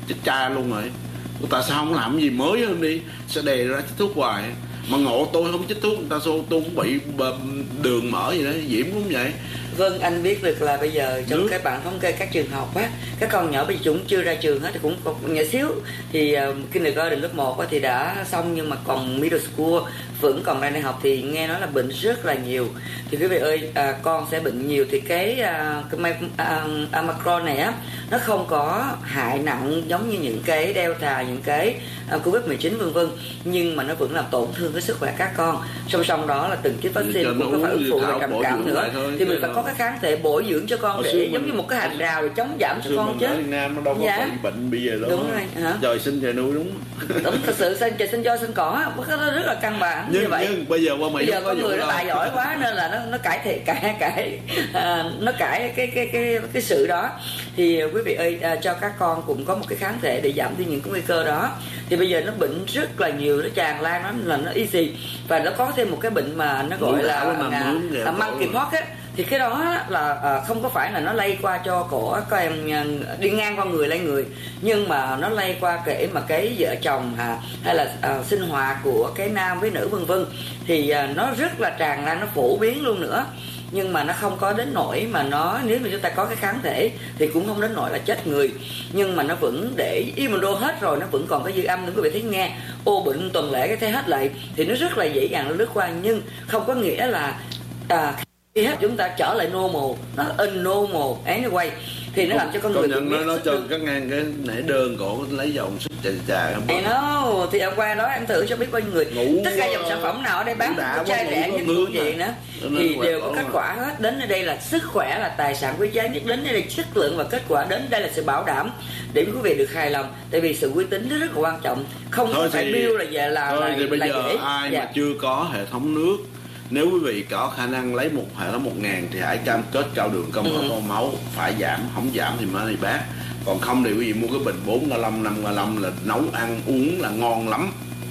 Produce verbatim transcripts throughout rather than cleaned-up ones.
chết cha luôn rồi. Tại sao không làm gì mới hơn đi, sẽ đề ra chích thuốc hoài. Mà ngộ tôi không chích thuốc, người ta xô tôi cũng bị đường mở gì đó, Diễm cũng vậy. Vâng, anh biết được là bây giờ trong Nước. các bạn thống kê các trường học á, các con nhỏ bây giờ chúng chưa ra trường hết thì cũng còn nhỏ xíu. Thì uh, kindergarten lớp một á, thì đã xong, nhưng mà còn middle school vẫn còn đang đi học thì nghe nói là bệnh rất là nhiều. Thì quý vị ơi, uh, con sẽ bệnh nhiều thì cái uh, cái uh, Omicron này á, nó không có hại nặng giống như những cái Delta, những cái uh, covid mười chín vân vân, nhưng mà nó vẫn làm tổn thương cái sức khỏe các con. Song song đó là từng chích vaccine cũng có phải ứng phụ và trầm cảm nữa, thì mình phải có cái kháng thể bổ dưỡng cho con để giống như một cái hàng rào để chống giảm cho con chứ. Nam nó đâu có dạ. bệnh bây giờ đâu. Đúng rồi hả? Trời sinh trời nuôi đúng. Đúng, thật sự sinh trời sinh do sinh cỏ, nó rất là căn bản nhưng, như vậy. Nhưng bây giờ qua Mỹ bây giờ con người nó tài giỏi quá nên là nó nó cải thiện cải cải à, nó cải cái cái cái cái sự đó. Thì quý vị ơi, à, cho các con cũng có một cái kháng thể để giảm đi những cái nguy cơ đó. Thì bây giờ nó bệnh rất là nhiều, nó tràn lan, nó là nó easy, và nó có thêm một cái bệnh mà nó gọi là là monkeypox á. Thì cái đó là à, không có phải là nó lây qua cho của các em đi ngang qua người lây người, nhưng mà nó lây qua kể mà cái vợ chồng à, hay là à, sinh hoạt của cái nam với nữ vân vân, thì à, nó rất là tràn lan, nó phổ biến luôn nữa. Nhưng mà nó không có đến nỗi mà nó, nếu mà chúng ta có cái kháng thể thì cũng không đến nỗi là chết người, nhưng mà nó vẫn để immuno hết rồi, nó vẫn còn cái dư âm nữa. Quý vị thấy nghe ô bệnh tuần lễ cái thấy hết lại thì nó rất là dễ dàng nó lướt qua, nhưng không có nghĩa là à, khi hết chúng ta trở lại normal, nó unnormal anyway, thì nó làm cho con người nhận nó nó cho các ngang cái nãy đơn cổ lấy dòng sức trà trà không? I know, thì hôm qua đó em thử cho biết bao nhiêu người ngủ, tất cả dòng sản phẩm nào ở đây bán có chai rẻ nhất của gì nữa thì đều có kết quả hết. Đến ở đây là sức khỏe là tài sản quý giá nhất, đến đây là chất lượng và kết quả, đến đây là sự bảo đảm để quý vị được hài lòng, tại vì sự uy tín nó rất là quan trọng, không thôi phải bill là về là thôi là, thì bây là giờ dễ. ai dạ. mà chưa có hệ thống nước, nếu quý vị có khả năng lấy một hệ thống một ngàn thì hãy cam kết cao đường công ừ. con máu phải giảm, không giảm thì mới đi bác. Còn không thì quý vị mua cái bình bốn ga lông, năm ga lông là nấu ăn uống là ngon lắm.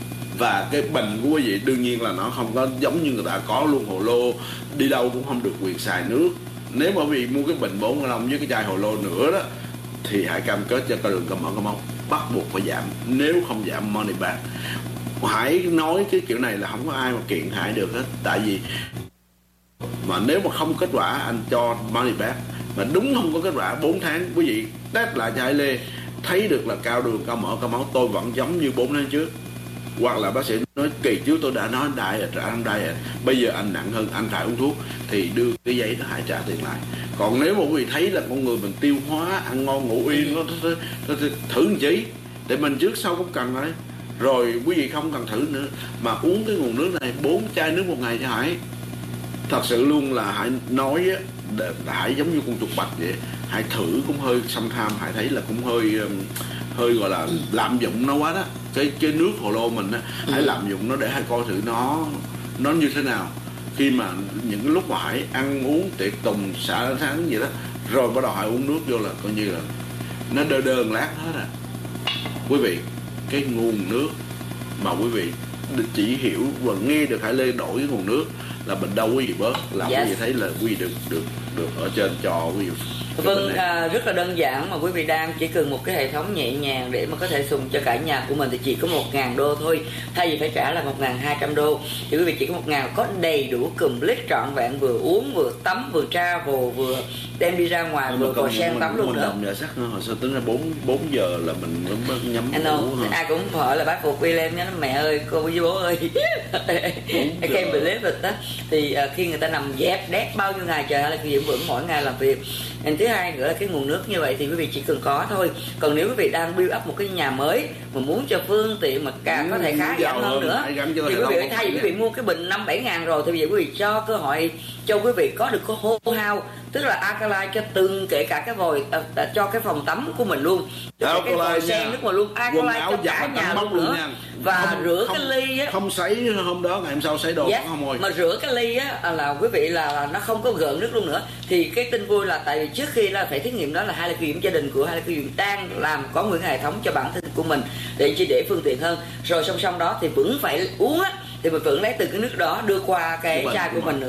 Và cái bình của quý vị đương nhiên là nó không có giống như người ta có luôn hồ lô, đi đâu cũng không được quyền xài nước. Nếu mà quý vị mua cái bình bốn ga lông với cái chai hồ lô nữa đó thì hãy cam kết cho cao đường công con máu bắt buộc phải giảm, nếu không giảm money back. Hãy nói cái kiểu này là không có ai mà kiện hại được hết, tại vì mà nếu mà không kết quả anh cho money back, mà đúng không có kết quả bốn tháng quý vị test lại cho Hải Lê thấy được là cao đường cao mỡ cao máu tôi vẫn giống như bốn tháng trước, hoặc là bác sĩ nói kỳ trước tôi đã nói diet rồi anh diet, bây giờ anh nặng hơn anh phải uống thuốc, thì đưa cái giấy đó hãy trả tiền lại. Còn nếu mà quý vị thấy là con người mình tiêu hóa ăn ngon ngủ yên, nó, nó, nó, nó thử một chí để mình trước sau cũng cần đấy. Rồi quý vị không cần thử nữa mà uống cái nguồn nước này bốn chai nước một ngày cho Hải. Thật sự luôn là Hải nói á, Hải giống như con chuột bạch vậy. Hải thử cũng hơi xâm tham, Hải thấy là cũng hơi hơi gọi là lạm dụng nó quá đó. Cái cái nước hồ lô mình á, Hải lạm dụng nó để Hải coi thử nó nó như thế nào. Khi mà những cái lúc mà Hải ăn uống tiệc tùng xả tháng gì đó, rồi bắt đầu Hải uống nước vô là coi như là nó đơ đơ lát hết à. Quý vị, cái nguồn nước mà quý vị chỉ hiểu và nghe được Hải Lê đổi cái nguồn nước là mình đâu quý vị bớt, là yes. Quý vị thấy là quý vị được được được ở trên cho quý vị. Vâng, à, rất là đơn giản mà quý vị đang chỉ cần một cái hệ thống nhẹ nhàng để mà có thể dùng cho cả nhà của mình thì chỉ có một ngàn đô thôi, thay vì phải trả là một ngàn hai trăm đô thì quý vị chỉ có một ngàn có đầy đủ complete trọn vẹn, vừa uống vừa tắm vừa travel vừa đem đi ra ngoài nhưng vừa còn sang tắm luôn nữa. Giờ sắc hồi sao tính ra bốn bốn giờ là mình mới nhắm ngủ hả? Ai cũng hỏi là bác Phục William nhá, mẹ ơi cô với bố ơi I can't believe it đó. Thì uh, khi người ta nằm dép đét bao nhiêu ngày trời hay là giữ vững mỗi ngày làm việc. And thứ hai nữa là cái nguồn nước như vậy thì quý vị chỉ cần có thôi. Còn nếu quý vị đang build up một cái nhà mới mà muốn cho phương tiện mà cả có thể khá giảm hơn nữa thì quý vị thay vì quý vị mua cái bình năm bảy ngàn rồi thì bây giờ quý vị cho cơ hội cho quý vị có được cái hô hao, tức là alkaline cho từng kể cả cái vòi à, à, cho cái phòng tắm của mình luôn, cho cái vòi sen nước mà luôn alkaline cho cả nhà luôn nữa nha. Và không, rửa không, cái ly á, không sấy hôm đó ngày hôm sau sấy đồ yes, không rồi. Mà rửa cái ly á là quý vị là nó không có gợn nước luôn nữa. Thì cái tin vui là tại vì trước khi là phải thí nghiệm đó là hai là kinh nghiệm gia đình của hai là kinh nghiệm đang làm có nguyên hệ thống cho bản thân của mình để chỉ để phương tiện hơn. Rồi song song đó thì vẫn phải uống á thì mình vẫn lấy từ cái nước đó đưa qua cái chai của mình nữa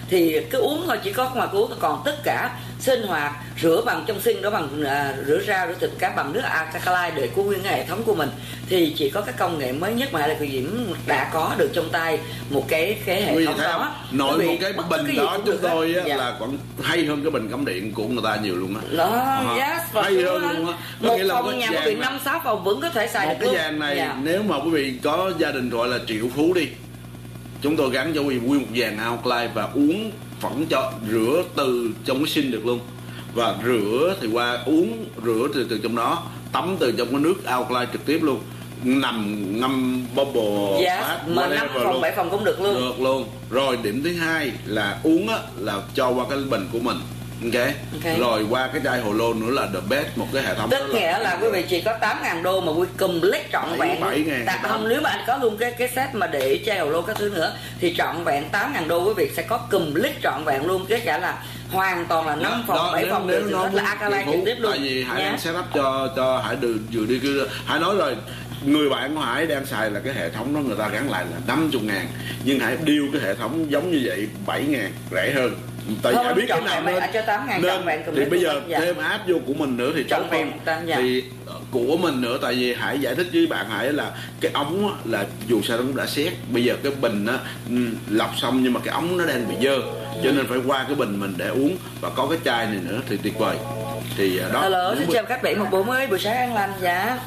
thì cứ uống thôi, chỉ có mà cứ uống, còn tất cả sinh hoạt rửa bằng trong sinh đó bằng à, rửa rau rửa thịt cá bằng nước alkaline để của nguyên cái hệ thống của mình, thì chỉ có cái công nghệ mới nhất mà Hải Ly Phù Diễm đã có được trong tay một cái cái hệ Vì thống đó. nội một cái bình cái đó chúng tôi á, dạ. là còn hay hơn cái bình cắm điện của người ta nhiều luôn á. Đó, À, yes, hay hơn luôn á. Một phòng nhà có bị năm sáu phòng vẫn có thể xài một được cái luôn. vàng này Dạ. nếu mà quý vị có gia đình gọi là triệu phú đi, chúng tôi gắn cho quý vị nguyên một vàng alkaline và uống phẳng cho rửa từ trong cái sinh được luôn, và rửa thì qua uống rửa từ từ trong đó, tắm từ trong cái nước alkaline trực tiếp luôn, nằm ngâm bubble Dạ, bath, mà năm whatever phòng luôn. bảy phòng cũng được luôn. Được luôn. Rồi điểm thứ hai là uống á là cho qua cái bình của mình. Ok. Ok. Rồi qua cái chai hồ lô nữa là the best, một cái hệ thống. Tức nghĩa là quý vị chỉ có tám ngàn đô mà quý complete trọn Bảy- vẹn. bảy ngàn, Tại tám. không, nếu mà anh có luôn cái cái set mà để chai hồ lô các thứ nữa thì trọn vẹn tám ngàn đô quý vị sẽ có complete trọn vẹn luôn, cái cả là hoàn toàn là năm phòng bảy phòng đều rất là alkaline trực tiếp luôn. Tại vì Hải Nhá. đang set up cho cho Hải được vừa đi kia. Hải nói rồi, người bạn của Hải đang xài là cái hệ thống đó người ta gắn lại là năm mươi ngàn, nhưng Hải deal cái hệ thống giống như vậy bảy ngàn, rẻ hơn. Tại vì Thôi, Hải biết cái trọn nào vẹn nên, mày cho tám ngàn nên trọn vẹn thì complete bây giờ luôn. Dạ. thêm áp vô của mình nữa thì Trọn tốt vẹn hơn. tám, dạ. Thì của mình nữa, tại vì Hải giải thích với bạn Hải là cái ống á, là dù sao nó cũng đã xét, bây giờ cái bình á ừ, lọc xong nhưng mà cái ống nó đang bị dơ, cho nên phải qua cái bình mình để uống, và có cái chai này nữa thì tuyệt vời. Thì à, đó. Hello, xin chào các bạn, một buổi mới buổi sáng an lành. Dạ.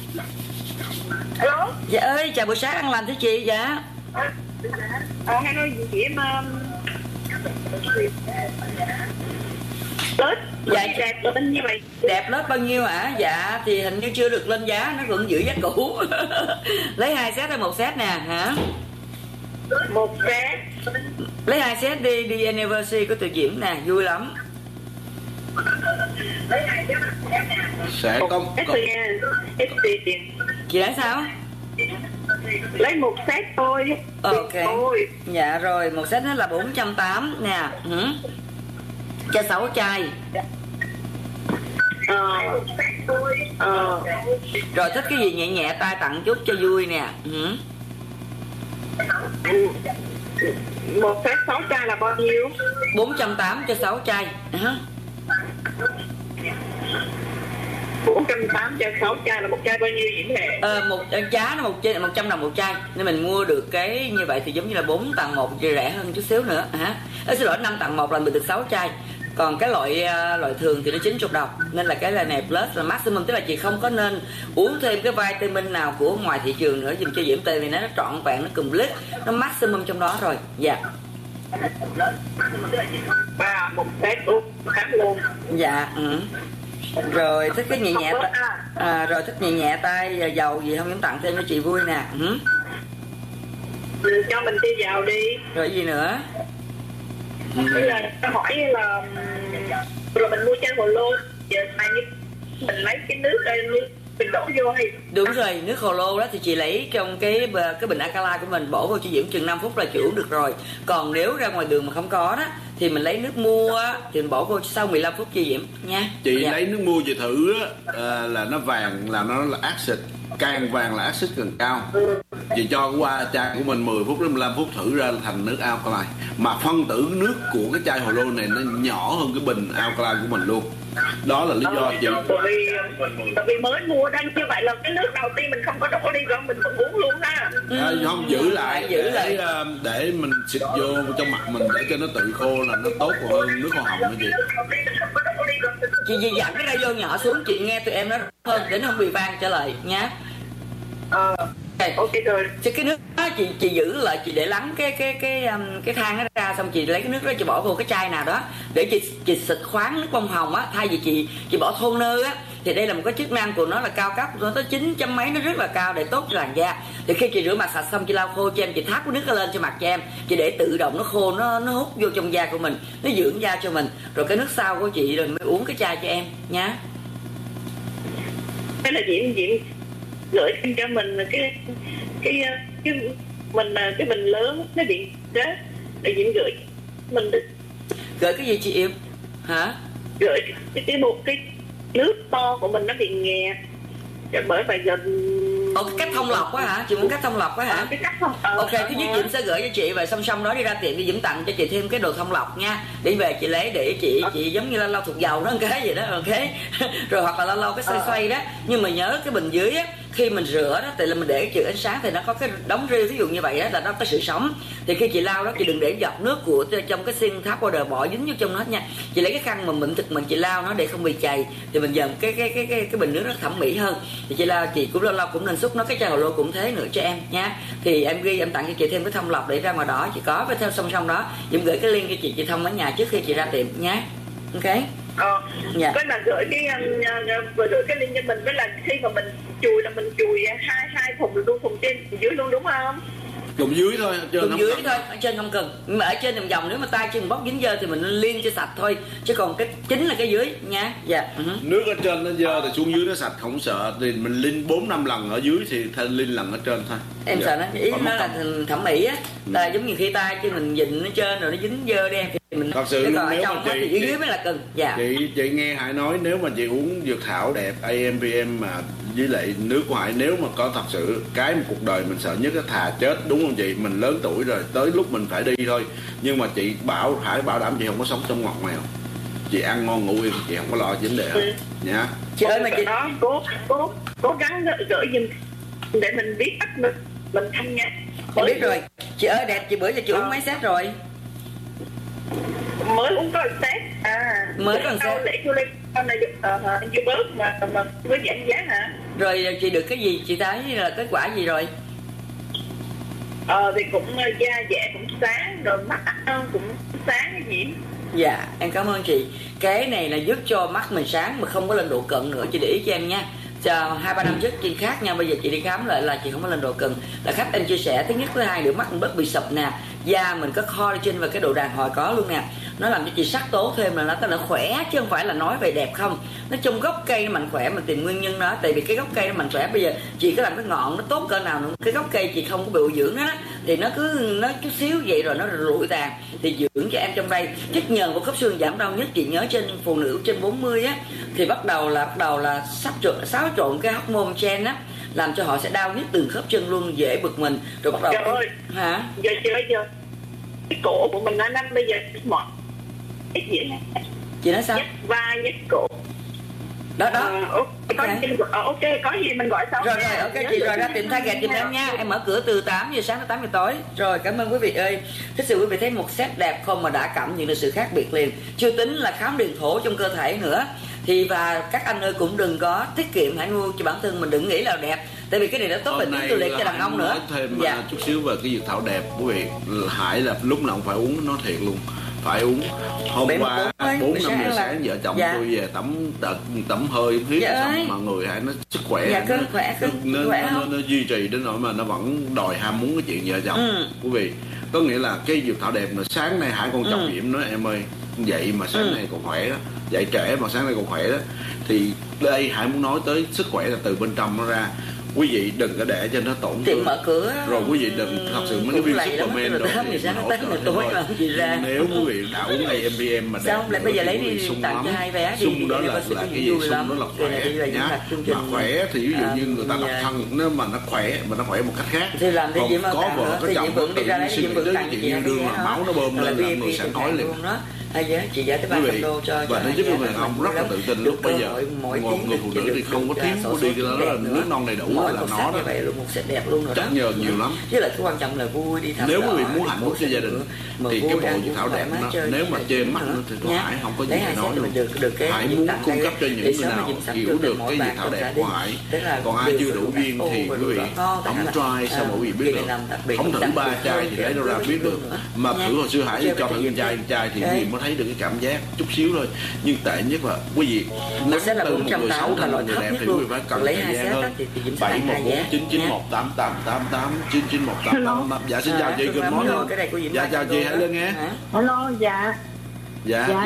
Alo. Dạ ơi, chào buổi sáng an lành thưa chị. Dạ. Ờ, hello chị em. Um... Tết. Dạ. Đẹp lên như vậy. Đẹp lớp bao nhiêu hả? Dạ thì hình như chưa được lên giá, nó vẫn giữ giá cũ. Lấy hai set hay một set nè hả? Một set. Lấy hai set đi, đi anniversary của Từ Diễm nè, vui lắm. Sẽ có, Set có thôi nha. Set tiền. Chị nói sao? Lấy một set thôi. Ok. Thôi. Dạ rồi, một set nó là bốn trăm tám mươi nè. Ừ. Cho sáu chai. Ờ. Ờ. Rồi thích cái gì nhẹ nhẹ tay tặng chút cho vui nè. Ừ. Một set sáu chai là bao nhiêu? bốn trăm tám mươi cho sáu chai. Ừ. bốn trăm tám cho sáu chai là một chai bao nhiêu Diễm Hề? Ờ, một giá nó một chai một trăm đồng một chai, nên mình mua được cái như vậy thì giống như là bốn tặng một, thì rẻ hơn chút xíu nữa hả? Ờ, xin lỗi, năm tặng một là mình được sáu chai, còn cái loại uh, loại thường thì nó chín mươi đồng, nên là cái là này plus là maximum, tức là chị không có nên uống thêm cái vitamin nào của ngoài thị trường nữa dùm cho Diễm Tề, vì nó trọn vẹn, nó complete, nó maximum trong đó rồi. Dạ. Ba một set uống khám luôn. Dạ. Ừ. Rồi thích cái nhẹ nhẹ ta- à, rồi thích nhẹ nhẹ tay dầu gì không, Diễm tặng thêm cho chị vui nè. Ừ. Ừ, cho mình đi vào đi. Rồi gì nữa? Bây giờ ta hỏi là rồi mình mua chai hồ lô, giờ mà như mình lấy cái nước đây mình đổ vô hay? Đúng rồi, nước hồ lô đó thì chị lấy trong cái cái bình alkaline của mình, bổ vô cho Diễm chừng năm phút là chị uống được rồi. Còn nếu ra ngoài đường mà không có đó thì mình lấy nước mua thì mình bỏ vô sau mười lăm phút cho Diễm nha. chị Dạ. lấy nước mua chị thử á, à, là nó vàng là nó là acid, càng vàng là acid càng cao. Chị cho qua chai của mình mười phút đến mười lăm phút thử ra là thành nước alkaline, mà phân tử nước của cái chai hồ lô này nó nhỏ hơn cái bình alkaline của mình luôn. Đó là lý do chị Tại vì tại vì mới mua đang như vậy là cái nước đầu tiên mình không có đổ đi rồi mình cũng uống luôn ha. à, không giữ lại giữ để, lại. à, để mình xịt vô trong mặt mình để cho nó tự khô là nó tốt hơn nước hoa hồng đó chị. Chị gì dặn cái radio nhỏ xuống, chị nghe tụi em nó hơn để nó không bị vang trở lại nha. Ờ. Ok rồi. Chứ cái nước đó chị chị giữ lại, chị để lắng cái cái cái um, cái than nó ra, xong chị lấy cái nước đó chị bỏ vô cái chai nào đó để chị chị xịt khoáng nước bông hồng á, thay vì chị chị bỏ toner á, thì đây là một cái chức năng của nó là cao cấp, nó tới chín chấm mấy, nó rất là cao để tốt cho làn da. Thì khi chị rửa mặt sạch xong chị lau khô cho em, chị thác cái nước đó lên cho mặt cho em, chị để tự động nó khô, nó nó hút vô trong da của mình, nó dưỡng da cho mình, rồi cái nước sau của chị rồi mới uống cái chai cho em nha. Cái là Diễm Diễm gửi thêm cho mình cái cái cái mình cái bình lớn nó điện đó để Diễm gửi mình được. Gửi cái gì chị yêu hả? Gửi cái cái một cái nước to của mình nó bị nghè, bởi vậy giờ Ồ, cái cách thông lọc quá hả? Chị muốn cách thông lọc quá hả? À, cái cách thông ờ, Ok, thứ nhất Diễm sẽ gửi cho chị và song song đó đi ra tiệm đi Diễm tặng cho chị thêm cái đồ thông lọc nha. Đi về chị lấy để chị chị giống như là lau thuộc dầu đó cái gì đó, ok. Rồi hoặc là lau lau cái xoay xoay đó. Nhưng mà nhớ cái bình dưới á, khi mình rửa đó thì là mình để chữ ánh sáng thì nó có cái đống riêu, ví dụ như vậy đó là nó có sự sống. Thì khi chị lau đó chị đừng để giọt nước của trong cái xin tap water bỏ dính vô trong nó hết nha. Chị lấy cái khăn mà mình thực mình chị lau nó để không bị chày thì mình dần cái cái cái cái cái bình nước nó thẩm mỹ hơn. Thì chị lau chị cũng lâu lâu cũng nên xúc nó, cái chai hồ lô cũng thế nữa cho em nha. Thì em ghi em tặng cho chị thêm cái thông lọc để ra ngoài đó chị có, với theo song song đó Diễm gửi cái link cho chị chị thông ở nhà trước khi chị ra tiệm nhé. Ok. Ờ, dạ. Với là gửi cái uh, vừa gửi cái link cho mình, với là khi mà mình chùi là mình chùi hai hai thùng luôn, thùng trên thùng dưới luôn đúng không? Thùng dưới thôi, trên Thùng không dưới cần. thôi, ở trên không cần. Nhưng mà ở trên vòng vòng nếu mà tay chân bóc dính dơ thì mình liên cho sạch thôi, chứ còn cái chính là cái dưới nha. Dạ. Uh-huh. Nước ở trên nó dơ thì xuống dưới nó sạch không sợ, thì mình linh bốn năm lần ở dưới thì thêm linh lần ở trên thôi. Em dạ. sợ nó ý Còn nó là thẩm mỹ á, là giống như khi tay chứ mình dịnh ở trên rồi nó dính dơ đen thì mình thật sự cái luôn, còn ở nếu trong mà á chị, thì dưới chị, dưới mới là cần. Dạ. chị chị nghe Hải nói nếu mà chị uống dược thảo đẹp a em pê em mà với lại nước của Hải, nếu mà có thật sự cái một cuộc đời mình sợ nhất là thà chết, đúng không chị? Mình lớn tuổi rồi, tới lúc mình phải đi thôi. Nhưng mà chị bảo Hải bảo đảm chị không có sống trong ngọt nào, chị ăn ngon ngủ yên, chị không có lo vấn đề hết. Ừ. Nha. Chị ơi mà chị đó cố cố cố gắng gửi giùm để mình biết cách mình mình thanh nha. em biết rồi. Chị ơi đẹp, chị bữa giờ chị uống mấy set rồi? Mới uống có một set à. Mới có một set. Để cô lên con này chưa bớt mà mà với giảm giá hả? Rồi chị được cái gì? Chị thấy là kết quả gì rồi? Ờ thì cũng da dẻ cũng sáng, rồi mắt cũng sáng cái gì. Dạ em cảm ơn chị. Cái này là giúp cho mắt mình sáng mà không có lên độ cận nữa, chị để ý cho em nha. Chờ hai ba năm trước chị khác nha, bây giờ chị đi khám lại là chị không có lên độ cận, là khách em chia sẻ. Thứ nhất, thứ hai nữa mắt mình bớt bị sụp nè, da mình có collagen và cái độ đàn hồi có luôn nè, nó làm cho chị sắc tố thêm, là nó tức là khỏe chứ không phải là nói về đẹp không. Nó trong gốc cây nó mạnh khỏe, mình tìm nguyên nhân đó, tại vì cái gốc cây nó mạnh khỏe. Bây giờ chị có làm cái ngọn nó tốt cỡ nào nữa, cái gốc cây chị không có bị ủ dưỡng đó thì nó cứ nó chút xíu vậy rồi nó rụi tàn. Thì dưỡng cho em trong đây chất nhờn của khớp xương giảm đau nhất. Chị nhớ trên phụ nữ trên bốn mươi á thì bắt đầu là bắt đầu là sắp trộn xáo trộn cái hormone gen á, làm cho họ sẽ đau nhất từng khớp chân luôn, dễ bực mình. Rồi bắt đầu Trời ơi, hả giờ chơi giờ cái cổ của mình nó năm bây giờ mỏi ít gì nè, chị nói sao? nhắc vai nhắc cổ Đó đó. à, ok, có Ok. gì, ờ, ok có gì mình gọi sau Rồi nha. rồi, ok chị, rồi ra tìm Target giùm em nha. Em mở cửa từ tám giờ sáng đến tám giờ tối. Rồi cảm ơn quý vị ơi. Thích sự quý vị thấy một set đẹp không mà đã cảm nhận được sự khác biệt liền. Chưa tính là khám điện thổ trong cơ thể nữa. Thì và các anh ơi cũng đừng có tiết kiệm, hãy mua cho bản thân mình, đừng nghĩ là đẹp. Tại vì cái này nó tốt về tuyến tu liệt cho đàn ông nữa. Nói thêm Dạ. chút xíu về cái dược thảo đẹp quý vị. Hải là lúc nào cũng phải uống, nó thiệt luôn. Phải uống. Hôm Bảy qua một bốn bốn mươi, năm sáng giờ là- sáng vợ chồng Dạ. tôi về tắm tắm, tắm hơi huyết Dạ xong ơi. mà người Hải nó sức khỏe. Dạ, cưng, nó- khỏe, cưng, nó, khỏe nó, nó, không? nó duy trì đến nỗi mà nó vẫn đòi ham muốn cái chuyện vợ chồng. Ừ. Quý vị, có nghĩa là cái dược thảo đẹp mà sáng nay Hải còn chồng Ừ. Diễm nói em ơi, dậy mà sáng Ừ. nay còn khỏe đó, dậy trễ mà sáng nay còn khỏe đó. Thì đây Hải muốn nói tới sức khỏe là từ bên trong nó ra. Quý vị đừng có để cho nó tổn Tiệm thương. mở cửa Rồi quý vị đừng, thật sự mấy cái cũng viên lầy lắm, Superman từ rồi tám giờ thì sáng hỗ tới trợ tám giờ cho tối thôi. mà không chị ra. Nếu quý vị đã uống a em pê em mà đẹp Sao không lại nữa bây giờ thì lấy quý vị đi sung tặng lắm. cho hai vé đi, Sung đó đi là, University là cái vui gì? Sung lắm. đó là Cái này khỏe đi là những nhá. mặt chương trình, Mà khỏe thì ví dụ như người ta à, độc thân nếu mà nó khỏe mà nó khỏe một cách khác. thì làm thì Còn Diễm Ân có tặng vợ nữa, có thì chồng Diễm nó Vượng tự đi ra lấy suy Diễm nghĩ Vượng tới tặng chuyện chị yêu hai đương vé là đó. máu nó bơm Là lên vê là i pê người sẵn tiền khói tặng liền. luôn đó. Hai vé chị giá tới ba Quý trăm vị, đô cho và cho nó hai giúp cho vé. người ông rất là tự tin. Được Lúc bây cơ giờ hội mỗi một tiếng người được phụ chị nữ được- thì không có được, thiếu à, có số đi số cái đó đẹp là nữa. nước non đầy đủ Mỗi là một nó set đó. như vậy luôn, một set đẹp luôn rồi đó. Chắc nhờ nhiều lắm. Với lại cái quan trọng là vui đi thăm Nếu dò, quý vị muốn đi hạnh phố phúc cho gia đình mà thì vui cái bộ ăn dược uống thảo thoải đẹp mái nó chơi nếu mà chơi chê nữa. mắt nó thì Nha. Hải không có gì Đấy, để hai nói set luôn. mình được được cái Hải Diễm muốn tặng cung đây. cấp cho Thì những người sớm mà nào Diễm sắp hiểu được được mỗi cái bạn dược thảo trong đẹp gia của đình. Hải. Tức là Còn ai điều chưa đủ của duyên Ô thì và quý vị đồ ngon, không tức là, try sao à, mà quý vị biết kỳ được. này làm đặc biệt Không thử đặc ba biệt chai hơn, thì kìa, lấy đâu ra tôi biết được. nữa. Mà Nha. thử hồi xưa Hải Chơi cho với thử chị một chai Diễm một chai thì quý Đấy. vị mới thấy được cái cảm giác chút xíu thôi. Nhưng tệ nhất là quý vị Một set là từ một bốn trăm người tám xấu mươi thành là một loại người thấp đẹp nhất thì quý vị luôn. phải cần Lấy thời hai gian set hơn. đó thì- thì Diễm sẽ bảy tặng một hai bốn vé. chín chín Nha. một tám tám tám tám chín chín một tám tám tám. Dạ xin chào À, chị, Phương good Lâm morning. ơi, cái này của Diễm Dạ Mai chào tặng chị đô Hải đó. Linh nghe. Hả? Hello, dạ, Dạ. dạ,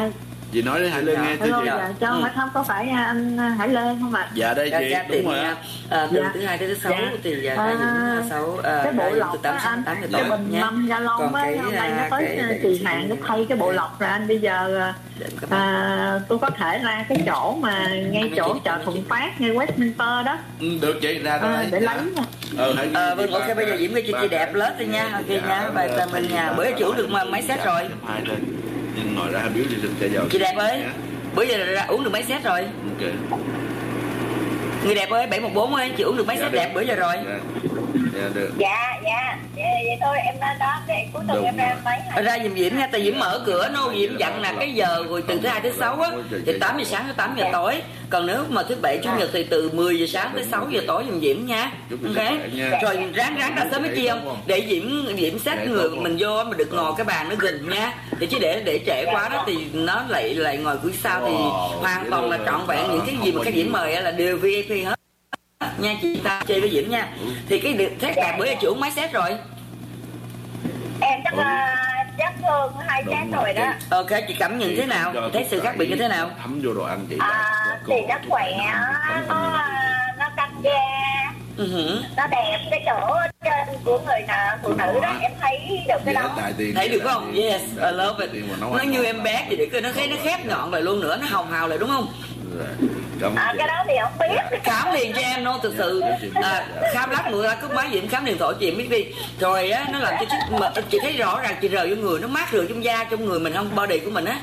Chị nói đến Hải Lê nghe Hello, cho chị. dạ, cho hỏi thăm có phải anh Hải Lê không ạ? Dạ đây chị, Ra đúng tiền rồi nha. á. À, từ Dạ. thứ hai tới thứ sáu Dạ. thì ra À, những sáu à, cái bộ ra những lọc từ tám á sáu anh, tám giờ cái tối bình nhé. mâm da lông Còn á, cái, hôm nay nó à, tới cái- kỳ hạn để thay cái bộ lọc rồi anh. Bây giờ à, tôi có thể ra cái chỗ mà ngay chỗ chợ Thuận Phát ngay Westminster đó. Ừ, được chị ra đó À, để lấy nha. Ờ, hãy Ờ, vâng, chị ok, ba- bây giờ Diễm ghi cho ba- chị đẹp lết đi nha. Ok Dạ, nha, và dạ, mình dạ, nhà dạ, bữa dạ, chủ được dạ, mà mấy set rồi. hai thôi. Nhưng ngồi ra biếu đi được cho giàu. Chị đẹp ơi, Dạ. bữa giờ ra uống được mấy set rồi. Ok. Người đẹp ơi, bảy một bốn ơi, chị uống được mấy Dạ, set được. đẹp bữa giờ rồi. Dạ. Dạ được. Dạ dạ vậy, vậy thôi em lên đó cái cuối tuần Đúng em ra rồi. mấy Ở ra Diễm Diễm nha, tại Diễm mở cửa nô Diễm dặn là cái giờ rồi từ thứ hai tới sáu á thì tám giờ sáng tới tám giờ tối. Còn nếu mà thứ bảy chủ nhật thì từ mười giờ sáng tới sáu giờ tối Diễm Diễm nha. Ok. Rồi ráng ráng ra sớm với chi không? Để Diễm Diễm xét người mình vô mà được ngồi cái bàn nó gần nha. Thì chứ để để trễ quá đó thì nó lại lại ngồi cuối sau thì hoàn toàn là trọn vẹn những cái gì mà cái Diễm mời á là đều vê i pê hết. Nha chị ta chơi với Diễm nha. Thì cái được xét đẹp bữa giờ chị uống mấy set rồi? em chắc là chắc hơn hai Đúng chén rồi, rồi đó. Ok, chị cảm nhận thế nào? Cho Thấy sự khác biệt như thế nào? Thấm vô đồ ăn chị. À, thì nó khỏe, nó nó căng da, Uh-huh. nó đẹp cái chỗ trên của người nào phụ nữ đó, em thấy được cái đó. Thấy được không? Yes, I love it. Nó như em bé vậy để coi nó thấy nó khép nhọn lại luôn nữa, nó hồng hào lại đúng không? À, cái đó thì không biết. Khám liền cho em đâu, thực sự à, khám lát nữa cúp máy Diễm khám điện thoại chị em biết đi. Rồi á nó làm cho chị, mà, chị thấy rõ ràng chị rời vô người, nó mát rượi trong da trong người mình không, body của mình á.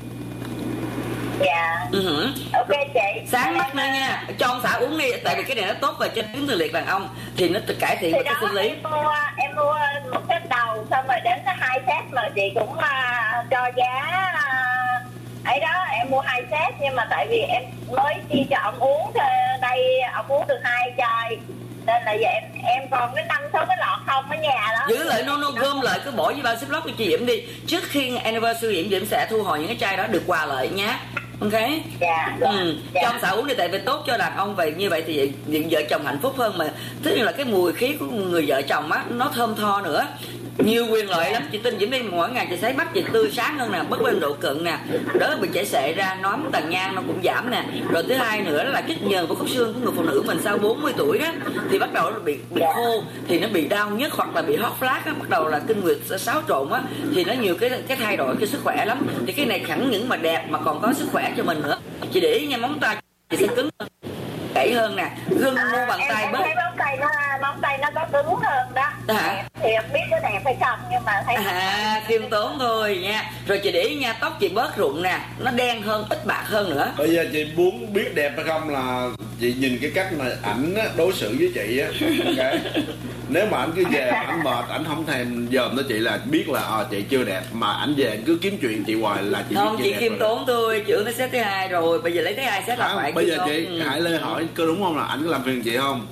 Dạ. Uh-huh. Ok chị. Sáng mắt nữa nha, cho ông xã uống đi, tại vì cái này nó tốt về cho tuyến tiền liệt đàn ông thì nó cải thiện Thì về cái đó sinh lý. em mua em mua một set đầu xong rồi đến cái hai set mà chị cũng uh, cho giá uh, ấy đó, em mua hai set nhưng mà tại vì em mới chi cho ông uống thì đây ông uống được hai chai nên là giờ em em còn cái năm sáu cái lọ không ở nhà đó. Giữ lại nó nó gom lại cứ bỏ với bao ziploc cho chị Diễm đi. Trước khi anniversary Diễm Diễm sẽ thu hồi những cái chai đó được quà lại nhé. Ok. Dạ. Ừ. Dạ. Cho ông xã uống đi, tại vì tốt cho đàn ông vậy, như vậy thì những vợ chồng hạnh phúc hơn mà. Tức là cái mùi khí của người vợ chồng á nó thơm tho nữa. Nhiều quyền lợi lắm, chị tin Diễm đi mỗi ngày chị thấy mắt chị tươi sáng hơn nè, bất bên độ cận nè, đỡ bị chảy xệ ra, nóm tàn nhang nó cũng giảm nè. Rồi thứ hai nữa là kích nhờn của khớp xương của người phụ nữ mình sau bốn mươi tuổi đó thì bắt đầu nó bị bị khô, thì nó bị đau nhức hoặc là bị hot flash á, bắt đầu là kinh nguyệt xáo trộn á, thì nó nhiều cái cái thay đổi cái sức khỏe lắm. Thì cái này chẳng những mà đẹp mà còn có sức khỏe cho mình nữa. Chị để ý nha, móng tay chị sẽ cứng gãy hơn nè, gân À, mu bàn em, tay em bớt. thấy móng tay nó móng tay nó có cứng hơn đó. Hả? Thì không biết có đẹp hay không nhưng mà thấy À, khiêm tốn thôi nha. Rồi chị để ý nha, tóc chị bớt rụng nè, nó đen hơn, ít bạc hơn nữa. Bây giờ chị muốn biết đẹp hay không là chị nhìn cái cách mà ảnh á, đối xử với chị á. Ok. Nếu mà ảnh cứ về ảnh mệt, ảnh không thèm dòm tới chị là biết là à, chị chưa đẹp, mà ảnh về ảnh cứ kiếm chuyện chị hoài là chị Không, biết chị đẹp khiêm rồi. tốn thôi, chị uống tới set thứ hai rồi, bây giờ lấy thứ hai set là Không, phải bây khiêm giờ tốn. chị Ừ. Hải Lê hỏi có đúng không là ảnh có làm phiền chị không?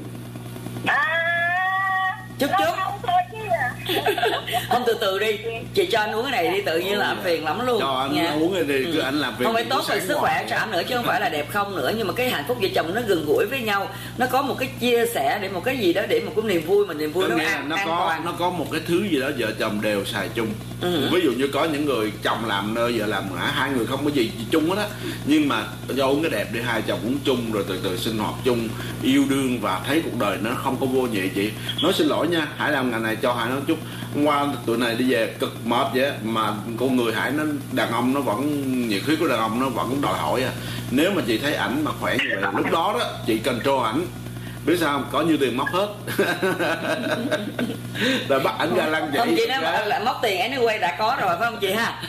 à, Chút lâu chút. lâu thôi chứ à. Không, từ từ đi, chị cho anh uống cái này đi, tự nhiên là anh phiền lắm luôn. Cho anh nha. uống cái đi, cứ ảnh làm phiền Không phải chị tốt buổi về sáng sức khỏe hoài. cho anh nữa chứ không phải là đẹp không nữa, nhưng mà cái hạnh phúc vợ chồng nó gần gũi với nhau, nó có một cái chia sẻ để một cái gì đó, để một cái niềm vui mà niềm vui Có nó nghĩa là an, nó an có toàn. nó có một cái thứ gì đó vợ chồng đều xài chung. Ừ. Ví dụ như có những người chồng làm nơi vợ làm ngã, hai người không có gì chung hết á, nhưng mà do uống cái đẹp đi, hai chồng uống chung rồi từ từ sinh hoạt chung, yêu đương và thấy cuộc đời nó không có vô nhị. Chị nói xin lỗi nha, Hải làm ngày này cho Hải nói chút, qua tụi này đi về cực mệt vậy á, mà con người Hải nó đàn ông nó vẫn nhiệt huyết của đàn ông nó vẫn đòi hỏi à. Nếu mà chị thấy ảnh mà khỏe như vậy, lúc đó đó chị control ảnh, biết sao không? Có nhiêu tiền móc hết. Rồi bắt ảnh ra lăn vậy. Không, chị nói là móc tiền anyway đã có rồi phải không chị ha?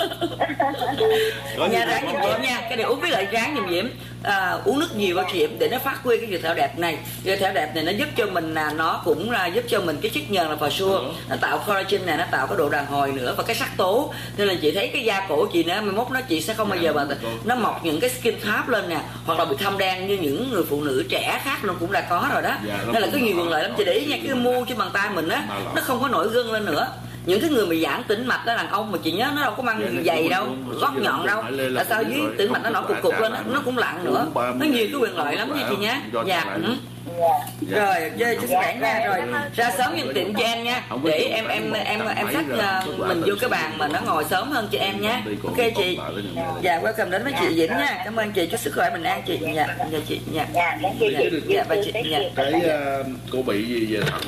Nha, ráng giùm Diễm nha, cái này uống với lại ráng giùm Diễm. À, uống nước nhiều vào chị Diễm để nó phát huy cái dược thảo đẹp này. Dược thảo đẹp này nó giúp cho mình là nó cũng là giúp cho mình cái chất nhờn là phà sure, nó tạo collagen này, nó tạo cái độ đàn hồi nữa và cái sắc tố. Nên là chị thấy cái da cổ chị nữa, mai mốt nó chị sẽ không bao giờ mà nó mọc những cái skin tháp lên nè, hoặc là bị thâm đen như những người phụ nữ trẻ khác nó cũng đã có rồi đó. Nên là có nhiều quyền lợi lắm. Chị để ý nha, cái mua cho bàn tay mình á, nó không có nổi gân lên nữa. Những cái người mà giãn tĩnh mạch đó, đàn ông mà chị nhớ nó đâu có mang giày đâu, gót nhọn đâu, tại sao dưới tĩnh mạch nó nổi cục cục lên nó cũng lặn nữa, nó nhiều cái quyền lợi lắm nha chị nhé. Dạ. Dạ. Rồi, chơi chúc sức khỏe nha. Rồi ra sớm giùm tiệm cho em nha. Không có Để chuyện em em phải em một em trăm sách mấy uh, rồi, mình kết vô quả cái bàn mà nó ngồi sớm hơn cho em nhé. Ok chị. Dạ, welcome đến với chị Vĩnh nha. Cảm ơn chị, chúc sức khỏe bình an chị. Dạ, dạ chị. Dạ. Dạ, cảm ơn chị. Dạ, và chị. Dạ. Cái uh, cô bị gì về thận?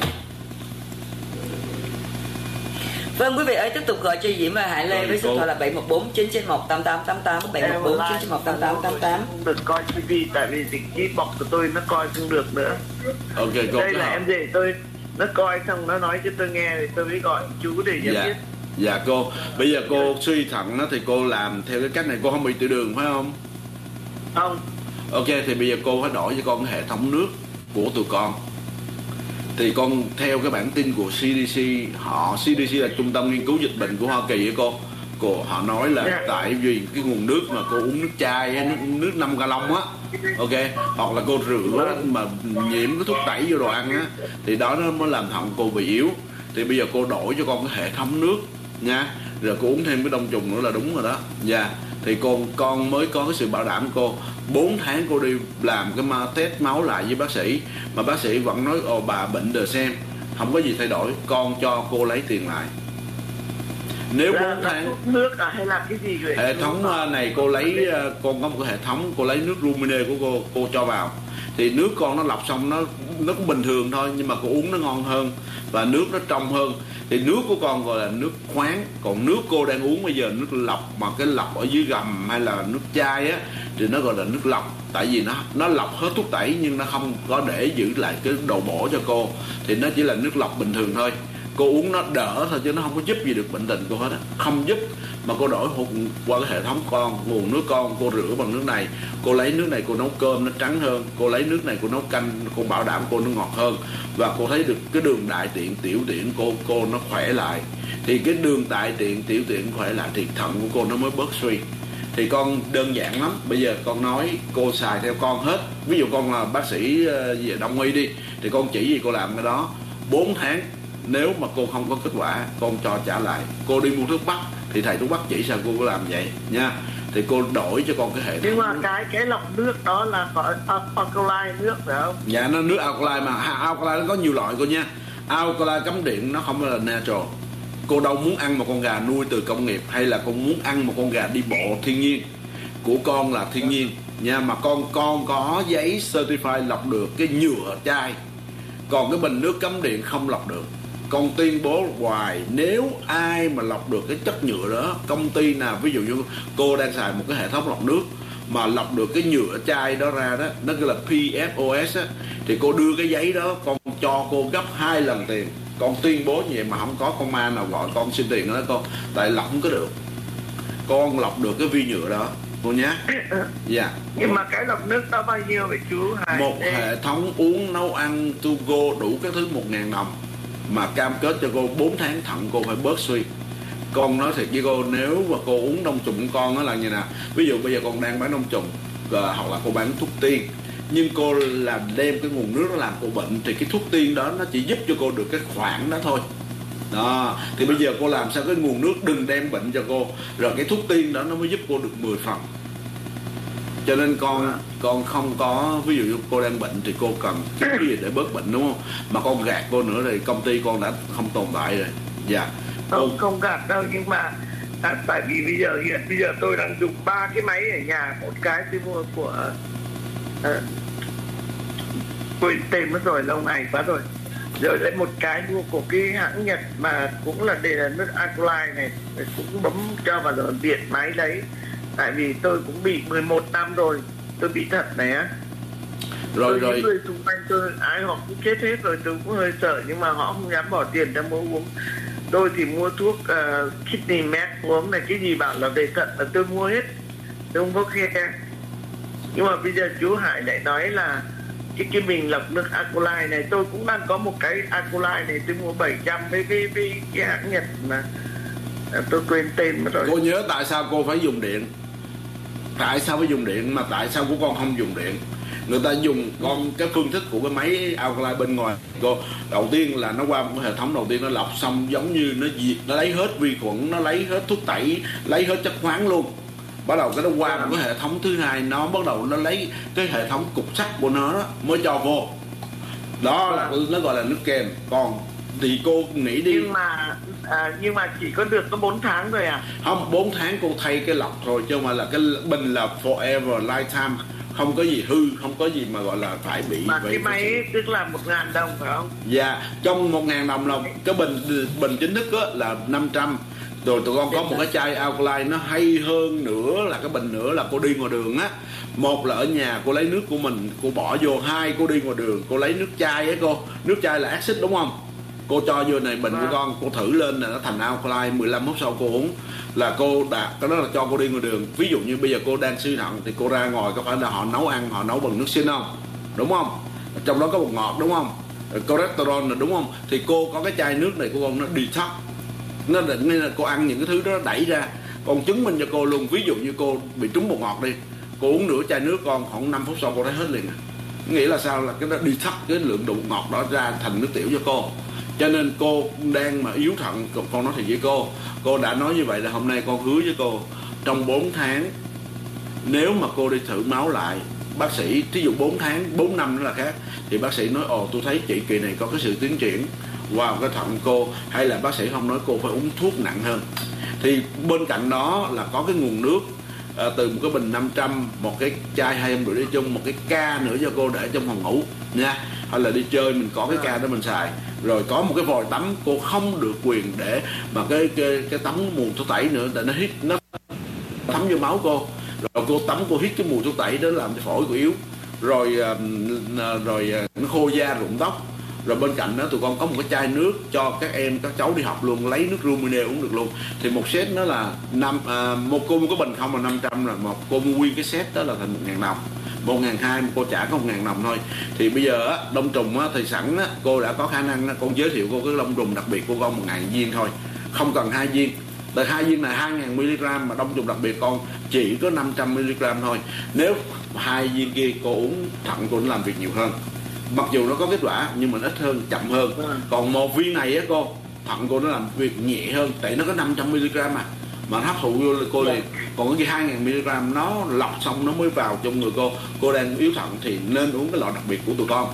Vâng, quý vị ơi, tiếp tục gọi cho Diễm và Hải Lê Rồi, với số cô. điện thoại là bảy một bốn chín chín một tám tám tám tám, bảy một bốn chín chín một tám tám tám tám. Không được coi tivi tại vì dịch trí bọc của tôi nó coi không được nữa. Ok cô. Đây là em rể tôi, nó coi xong nó nói cho tôi nghe thì tôi mới gọi chú để cho Dạ. biết. Dạ cô, bây giờ cô suy thận đó thì cô làm theo cái cách này, cô không bị tiểu đường phải không? Không. Ok, thì bây giờ cô phải đổi cho con cái hệ thống nước của tụi con. Thì con theo cái bản tin của xê đê xê, họ xê đê xê là trung tâm nghiên cứu dịch bệnh của Hoa Kỳ á cô. Cô họ nói là Yeah. tại vì cái nguồn nước mà cô uống nước chai á, nước nước năm gallon á, ok, hoặc là cô rửa mà nhiễm cái thuốc tẩy vô đồ ăn á, thì đó nó mới làm thận cô bị yếu. Thì bây giờ cô đổi cho con cái hệ thống nước nha, rồi cô uống thêm cái đông trùng nữa là đúng rồi đó. Dạ. Yeah. Thì con con mới có cái sự bảo đảm cô bốn tháng cô đi làm cái ma test máu lại với bác sĩ, mà bác sĩ vẫn nói ồ bà bệnh đời xem, không có gì thay đổi, con cho cô lấy tiền lại. Nếu Là, bốn là tháng thuốc nước à hay là cái gì vậy? hệ thống uh, này cô lấy uh, con có một cái hệ thống, cô lấy nước Rumine của cô cô cho vào, thì nước con nó lọc xong nó nó cũng bình thường thôi, nhưng mà cô uống nó ngon hơn và nước nó trong hơn. Thì nước của con gọi là nước khoáng, còn nước cô đang uống bây giờ nước lọc, mà cái lọc ở dưới gầm hay là nước chai á thì nó gọi là nước lọc, tại vì nó nó lọc hết thuốc tẩy nhưng nó không có để giữ lại cái đồ bổ cho cô, thì nó chỉ là nước lọc bình thường thôi. Cô uống nó đỡ thôi chứ nó không có giúp gì được bệnh tình cô hết á, không giúp. Mà cô đổi qua cái hệ thống con, nguồn nước con cô rửa bằng nước này, cô lấy nước này cô nấu cơm nó trắng hơn, cô lấy nước này cô nấu canh, cô bảo đảm cô nó ngọt hơn, và cô thấy được cái đường đại tiện tiểu tiện cô cô nó khỏe lại. Thì cái đường đại tiện tiểu tiện khỏe lại thì thận của cô nó mới bớt suy. Thì con đơn giản lắm, bây giờ con nói cô xài theo con hết. Ví dụ con là bác sĩ về đông y đi, thì con chỉ gì cô làm cái đó. Bốn tháng nếu mà cô không có kết quả, con cho trả lại. Cô đi mua thuốc bắc thì thầy thuốc bắc chỉ sao cô có làm vậy nha. Thì cô đổi cho con cái hệ thống. Nhưng mà cái cái lọc nước đó là gọi alkaline nước phải không? Dạ, nó nước alkaline mà. Alkaline nó có nhiều loại cô nha. Alkaline cấm điện nó không phải là natural. Cô đâu muốn ăn một con gà nuôi từ công nghiệp, hay là con muốn ăn một con gà đi bộ thiên nhiên. Của con là thiên nhiên nha, mà con con có giấy certified lọc được cái nhựa chai. Còn cái bình nước cấm điện không lọc được. Con tuyên bố hoài, nếu ai mà lọc được cái chất nhựa đó, công ty nào, ví dụ như cô đang xài một cái hệ thống lọc nước mà lọc được cái nhựa chai đó ra đó, nó gọi là pê ép ô ét á, thì cô đưa cái giấy đó, con cho cô gấp hai lần tiền. Con tuyên bố như vậy mà không có con ma nào gọi con xin tiền đó con, tại lọc không có được. Con lọc được cái vi nhựa đó cô nhé. Dạ. Yeah. Nhưng mà cái lọc nước đó bao nhiêu vậy chú Hải? Một hệ thống uống nấu ăn to go đủ các thứ một ngàn đồng, mà cam kết cho cô bốn tháng thận cô phải bớt suy. Con nói thiệt với cô, nếu mà cô uống đông trùng của con đó là như nào, ví dụ bây giờ con đang bán đông trùng hoặc là cô bán thuốc tiên, nhưng cô làm đem cái nguồn nước nó làm cô bệnh, thì cái thuốc tiên đó nó chỉ giúp cho cô được cái khoản đó thôi đó. Thì bây giờ cô làm sao cái nguồn nước đừng đem bệnh cho cô, rồi cái thuốc tiên đó nó mới giúp cô được mười phần. Cho nên con con không có, ví dụ như cô đang bệnh thì cô cần cái gì để bớt bệnh, đúng không? Mà con gạt cô nữa thì công ty con đã không tồn tại rồi. Dạ. Không, không gạt đâu, nhưng mà à, tại vì bây giờ hiện bây giờ tôi đang dùng ba cái máy ở nhà. Một cái tôi mua của à, quên tên mất rồi, lâu ngày quá rồi. Rồi lại một cái mua của cái hãng Nhật mà cũng là để là nước alkaline này, cũng bấm cho vào rồi điện máy đấy. Tại vì tôi cũng bị mười một năm rồi, tôi bị thận này á. Rồi tôi, rồi. Những người xung quanh tôi ai họ cũng chết hết rồi, tôi cũng hơi sợ, nhưng mà họ không dám bỏ tiền ra mua uống. Tôi thì mua thuốc uh, kidney med uống này, cái gì bảo là về thận là tôi mua hết, tôi không có khe. Nhưng mà bây giờ chú Hải lại nói là cái cái bình lọc nước alkaline này, tôi cũng đang có một cái alkaline này, tôi mua bảy trăm với cái, cái, cái hãng Nhật mà à, tôi quên tên mất rồi. Cô nhớ tại sao cô phải dùng điện? Tại sao phải dùng điện mà tại sao của con không dùng điện? Người ta dùng con cái phương thức của cái máy alkaline bên ngoài. Cô đầu tiên là nó qua một cái hệ thống đầu tiên, nó lọc xong giống như nó diệt, nó lấy hết vi khuẩn, nó lấy hết thuốc tẩy, lấy hết chất khoáng luôn. Bắt đầu cái nó qua một cái hệ thống thứ hai, nó bắt đầu nó lấy cái hệ thống cục sắt của nó đó, mới cho vô. Đó là nó gọi là nước kem. Còn thì cô nghĩ đi. Nhưng mà à, nhưng mà chỉ có được có bốn tháng thôi à? Không, bốn tháng cô thay cái lọc thôi, chứ không phải là cái bình là forever lifetime, không có gì hư, không có gì mà gọi là phải bị. Mà cái máy ấy, tức là một ngàn đồng phải không? Dạ, trong một ngàn đồng là cái bình bình chính thức á, là năm trăm. Rồi tụi con có một cái chai alkaline nó hay hơn nữa là cái bình nữa là cô đi ngoài đường á. Một là ở nhà cô lấy nước của mình cô bỏ vô, hai cô đi ngoài đường cô lấy nước chai á cô, nước chai là axit đúng không, cô cho vô này bình của con, cô thử lên là nó thành alkaline, mười lăm phút sau cô uống là cô đạt. Cái đó là cho cô đi ngoài đường. Ví dụ như bây giờ cô đang suy thận thì cô ra ngoài có phải là họ nấu ăn, họ nấu bằng nước xin không, đúng không, trong đó có bột ngọt đúng không, cholesterol là đúng không, thì cô có cái chai nước này của con nó detox, nó định là cô ăn những cái thứ đó nó đẩy ra. Còn chứng minh cho cô luôn, ví dụ như cô bị trúng bột ngọt đi, cô uống nửa chai nước con khoảng năm phút sau cô thấy hết liền. Nghĩa là sao, là cái đó detox cái lượng bột ngọt đó ra thành nước tiểu cho cô. Cho nên cô đang mà yếu thận, con nói thiệt với cô, cô đã nói như vậy là hôm nay con hứa với cô, trong bốn tháng nếu mà cô đi thử máu lại, bác sĩ thí dụ bốn tháng, bốn năm nữa là khác, thì bác sĩ nói ồ tôi thấy chị kỳ này có cái sự tiến triển vào cái thận cô, hay là bác sĩ không nói cô phải uống thuốc nặng hơn. Thì bên cạnh đó là có cái nguồn nước à, từ một cái bình năm trăm, một cái chai hai trăm rưỡi đi chung, một cái ca nữa cho cô để trong phòng ngủ nha, hay là đi chơi mình có cái ca đó mình xài. Rồi có một cái vòi tắm, cô không được quyền để mà cái cái, cái tắm mùi thuốc tẩy nữa, tại nó hít, nó thấm vô máu cô. Rồi cô tắm cô hít cái mùi thuốc tẩy đó làm cho phổi của yếu, rồi rồi nó khô da rụng tóc. Rồi bên cạnh đó tụi con có một cái chai nước cho các em các cháu đi học luôn, lấy nước Rumine uống được luôn. Thì một set nó là năm à, một cô mua cái bình không là năm trăm, rồi một cô mua nguyên cái set đó là thành một ngàn đồng, một ngàn hai, cô trả có một ngàn đồng thôi. Thì bây giờ á, đông trùng á, thì sẵn á, cô đã có khả năng á, con giới thiệu cô cái đông trùng đặc biệt của con một ngàn viên thôi, không cần hai viên. Từ hai viên này hai ngàn mi li gam, mà đông trùng đặc biệt con chỉ có năm trăm mi li gam thôi. Nếu hai viên kia cô uống, thận cô nó làm việc nhiều hơn, mặc dù nó có kết quả nhưng mà nó ít hơn, chậm hơn. Còn một viên này á cô, thận cô nó làm việc nhẹ hơn, tại nó có năm trăm mi li gam mà mà nó hấp thụ vô cô liền. Còn cái kia hai ngàn mi li gam nó lọc xong nó mới vào trong người cô. Cô đang yếu thận thì nên uống cái loại đặc biệt của tụi con.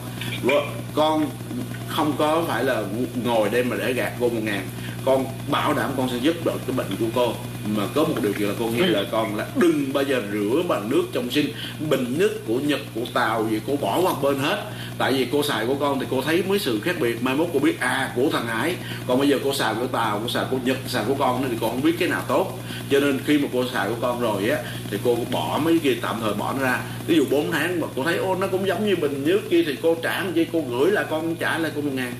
Con không có phải là ngồi đây mà để gạt cô một ngàn, con bảo đảm con sẽ giúp được cái bệnh của cô. Mà có một điều kiện là cô nghe lời con là đừng bao giờ rửa bằng nước trong sinh. Bình nước của Nhật, của Tàu gì cô bỏ qua bên hết. Tại vì cô xài của con thì cô thấy mấy sự khác biệt. Mai mốt cô biết à của thằng Hải. Còn bây giờ cô xài của Tàu, cô xài của Nhật, xài của con thì con không biết cái nào tốt. Cho nên khi mà cô xài của con rồi á, thì cô bỏ mấy cái kia, tạm thời bỏ nó ra. Ví dụ bốn tháng mà cô thấy ô nó cũng giống như bình nước kia thì cô trả làm chi, cô gửi lại con trả lại cô một ngàn.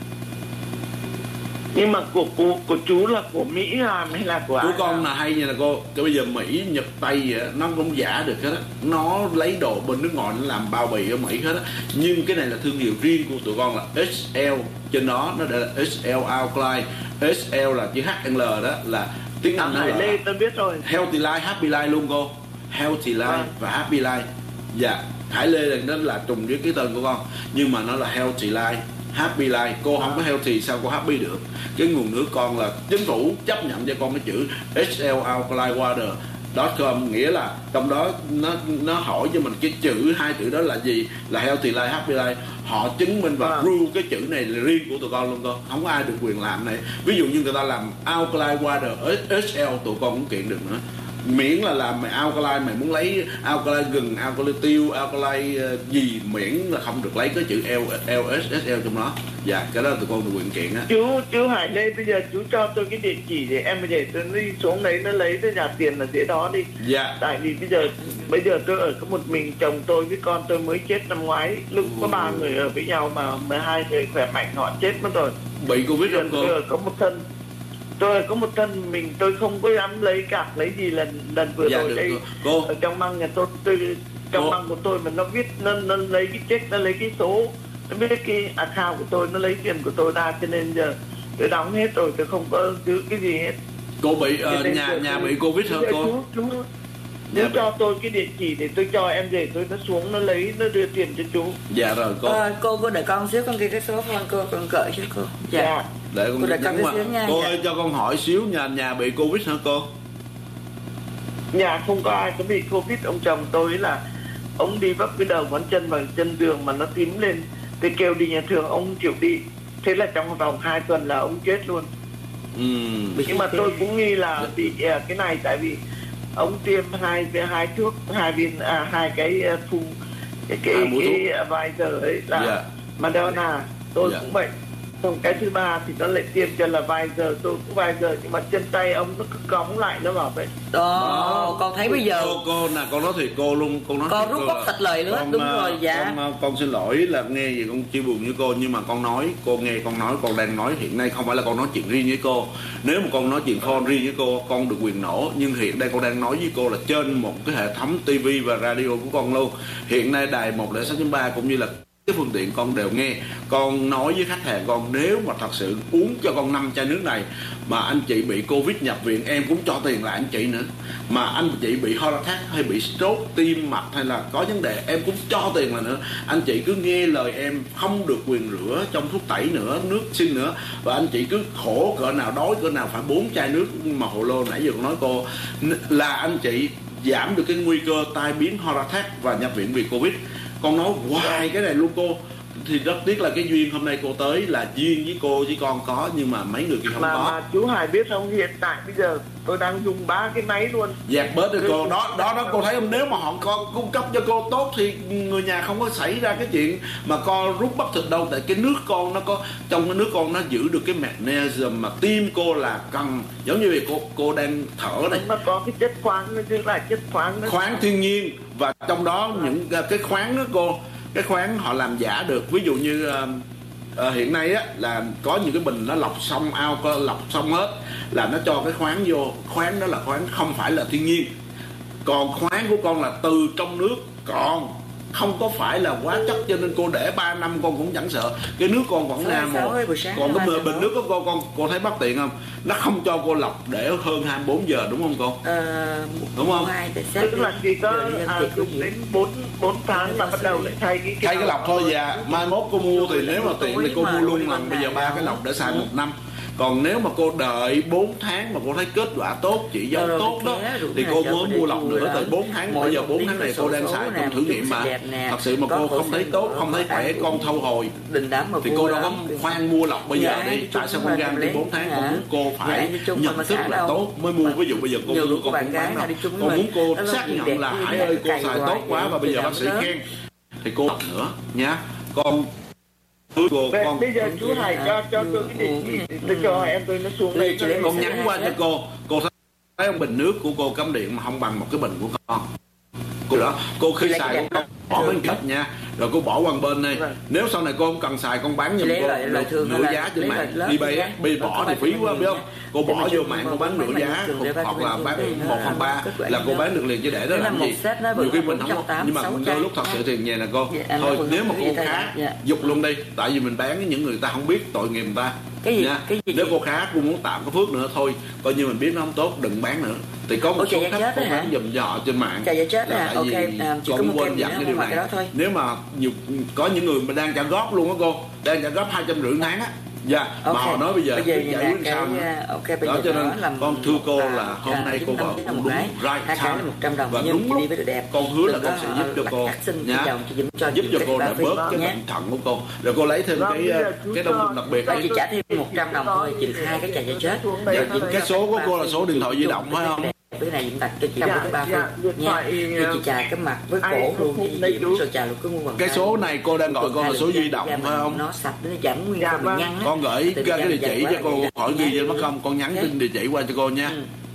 Nhưng mà của của, của chú là của Mỹ làm hay là của của ai con làm? Là hay như là cô, cái bây giờ Mỹ, Nhật, Tây vậy đó, nó cũng giả được hết á, nó lấy đồ bên nước ngoài nó làm bao bì ở Mỹ hết á. Nhưng cái này là thương hiệu riêng của tụi con là ếch lờ, trên đó nó để là ếch lờ Alkaline. ếch lờ là chữ hát en lờ, đó là tiếng Anh. Hải Lê tôi biết rồi. Healthy Life, Happy Life luôn cô. Healthy Life à. và Happy Life. Dạ, Hải Lê là nó là trùng với cái tên của con, nhưng mà nó là Healthy Life, Happy Life. Cô không có healthy sao cô happy được. Cái nguồn nước con là chính phủ chấp nhận cho con cái chữ ếch lờ Alkaline Water .com, nghĩa là trong đó nó nó hỏi cho mình cái chữ, hai chữ đó là gì, là Healthy Life, Happy Life. Họ chứng minh và prove cái chữ này là riêng của tụi con luôn con, không có ai được quyền làm này. Ví dụ như người ta làm Alkaline Water ếch lờ, tụi con cũng kiện được nữa. Miễn là làm mày alkaline, mày muốn lấy alkaline gừng, alkaline tiêu, alkaline uh, gì, miễn là không được lấy cái chữ lờ ét ét lờ trong đó. Dạ, cái đó tụi con được quyền kiện á. Chú chú Hải Lê, bây giờ chú cho tôi cái địa chỉ để em để tôi đi xuống đấy nó lấy cái nhà tiền ở dưới đó đi. Dạ. Tại vì bây giờ bây giờ tôi ở có một mình, chồng tôi với con tôi mới chết năm ngoái, lúc có ba người ở với nhau mà mười hai người khỏe mạnh họ chết mất rồi. Bị Covid không cô? Tôi có một thân tôi có một thân mình, tôi không có dám lấy cạc lấy gì lần lần vừa dạ, rồi đây cô. Ở trong băng nhà tôi, tôi trong cô. Băng của tôi mà nó viết nó, nó lấy cái check, nó lấy cái số, nó biết cái account của tôi, nó lấy tiền của tôi ra, cho nên giờ tôi đóng hết rồi, tôi không có giữ cái gì hết. Cô bị uh, nhà nhà bị Covid hả cô? Chú, chú, nếu cho tôi cái địa chỉ để tôi cho em rể tôi nó xuống nó lấy, nó đưa tiền cho chú. Dạ rồi cô. Ờ, cô cô đợi con xíu, con ghi cái số phone cô, con cởi cho cô. Dạ. Dạ. Để con đợi con xíu nha. Cô dạ. ơi, cho con hỏi xíu, nhà nhà bị Covid hả cô? Nhà không có ai có bị Covid. Ông chồng tôi là ông đi vấp cái đầu ngón chân vào chân giường mà nó tím lên, Thì kêu đi nhà thương ông không chịu đi. Thế là trong vòng hai tuần là ông chết luôn. Ừ. Nhưng mà tôi cũng nghi là bị uh, cái này, tại vì ông tiêm hai hai thuốc, hai viên à, hai cái uh, phun cái cái, cái, cái Pfizer ấy là yeah. Moderna. Tôi yeah. cũng vậy. Xong cái thứ ba thì nó lại tiêm cho là Pfizer, tôi cũng Pfizer, nhưng mà chân tay ông nó cứ cống lại, nó bảo vậy. Đó, con thấy bây giờ cô cô nè, con nói thiệt cô luôn, con nói con rút bóc sạch lời nữa. Đúng rồi, dạ. Con, con xin lỗi là nghe gì con chia buồn với cô, nhưng mà con nói, cô nghe con nói, con đang nói hiện nay không phải là con nói chuyện riêng với cô. Nếu mà con nói chuyện phone riêng với cô, con được quyền nổ, nhưng hiện đây con đang nói với cô là trên một cái hệ thống tivi và radio của con luôn. Hiện nay đài một không sáu chấm ba cũng như là cái phương tiện con đều nghe. Con nói với khách hàng con, nếu mà thật sự uống cho con năm chai nước này mà anh chị bị Covid nhập viện, em cũng cho tiền lại anh chị nữa. Mà anh chị bị heart attack hay bị stroke, tim mạch hay là có vấn đề, em cũng cho tiền là nữa. Anh chị cứ nghe lời em, không được quyền rửa trong thuốc tẩy nữa, nước sinh nữa. Và anh chị cứ khổ cỡ nào, đói cỡ nào phải bốn chai nước mà hồ lô nãy giờ con nói cô, là anh chị giảm được cái nguy cơ tai biến heart attack và nhập viện vì Covid. Con nói hoài cái này luôn cô. Thì rất tiếc là cái duyên hôm nay cô tới là duyên với cô với con có, nhưng mà mấy người kia không mà, có. Mà chú Hải biết không, hiện tại bây giờ tôi đang dùng ba cái máy luôn. Dẹp bớt đi cô. Đó đó đó cô thấy không, nếu mà họ con cung cấp cho cô tốt thì người nhà không có xảy ra cái chuyện mà con rút bắp thịt đâu. Tại cái nước con nó có, trong cái nước con nó giữ được cái magnesium mà tim cô là cần, giống như vậy cô cô đang thở đây. Nó có cái chất khoáng, nó chứ là chất khoáng đó. Khoáng thiên nhiên, và trong đó những cái khoáng đó cô, cái khoáng họ làm giả được. Ví dụ như uh, uh, hiện nay á là có những cái bình nó lọc xong ao, lọc xong hết là nó cho cái khoáng vô. Khoáng đó là khoáng không phải là thiên nhiên, còn khoáng của con là từ trong nước, còn không có phải là hóa chất, cho nên cô để ba năm con cũng chẳng sợ. Cái nước con vẫn nam một, còn cái bình nước của cô con cô thấy bất tiện không, nó không cho cô lọc để hơn hai mươi bốn giờ, đúng không cô? Ờ, đúng không? Tức là chỉ có à, dùng đến bốn bốn tháng là bắt đầu lại thay cái thay cái lọc thôi. Và mai mốt cô mua thì nếu mà tiện thì cô mua luôn lần bây giờ ba cái lọc để xài một năm. Còn nếu mà cô đợi bốn tháng mà cô thấy kết quả tốt, chỉ dấu tốt đó, thì cô mới mua lọc nữa. Từ bốn tháng, bây giờ bốn tháng này cô đang xài trong thử nghiệm mà thật sự mà cô không thấy tốt, không thấy khỏe, con thâu hồi thì cô đâu có khoan mua lọc bây giờ đi. Tại sao con gan đi bốn tháng? Con muốn cô phải nhận thức là tốt mới mua. Ví dụ bây giờ cô đưa con cũng bán đâu, con muốn cô xác nhận là Hải ơi cô xài tốt quá và bây giờ bác sĩ khen thì cô lọc nữa nhá. Con Cô, Bây, con, bây giờ chú Hải cho cho tôi cái địa chỉ, tôi cho em tôi nó xuống đây. Con nhắn qua cho cô. Cô thấy ông bình nước của cô cắm điện mà không bằng một cái bình của con. Cô đó, cô khi xài cô bỏ bên cạnh nha, rồi cô bỏ qua bên đây. Nếu sau này cô không cần xài, con bán giùm cô nửa giá trên mạng. Đi bay á, đi bỏ thì phí quá biết không? Cô bỏ vô mạng cô bán nửa giá, hoặc là bán một phần ba là cô bán được liền, chứ để đó làm gì? Nhiều khi mình không có, nhưng mà đôi lúc thật sự thì về nè cô. Thôi nếu mà cô khá, dục luôn đi, tại vì mình bán với những người ta không biết, tội nghiệp người ta. Cái gì, cái gì nếu cô khá, cô muốn tạm có phước nữa thôi, coi như mình biết nó không tốt, đừng bán nữa. Thì có một số khách cô bán giùm dọ trên mạng. Chà dạ chết à, ok, à, chỉ có một quên dặn cái điều này. Thôi. Nếu mà nhiều, có những người mà đang trả góp luôn á cô, đang trả góp hai trăm rưỡi tháng á. Dạ, yeah. okay. Mà họ nói bây giờ, bây giờ giải quyết sao okay, đó, cho nên làm con thưa cô là hôm nay cô bảo đúng right time và đúng lúc con hứa là con sẽ giúp cho cô nhá, giúp cho cô đã bớt cái bệnh thận của cô, rồi cô lấy thêm cái cái đông đặc biệt chị trả thêm một trăm đồng thôi, chị hai cái trà dạ chết. Cái số của cô là số điện thoại di động phải không? Cái này chúng ta cho chị dạ, cái ba dạ, phút nha, cho chị chà cái mặt với cổ luôn, chị rồi chà luôn cái mua bằng cái số này cô đang gọi con là số di động phải không? Nó sạch nó giảm nguyên cơ bệnh nhân. Con gửi ra cái địa chỉ cho cô, khỏi ghi gì mất không? Con nhắn tin địa chỉ qua cho cô nha.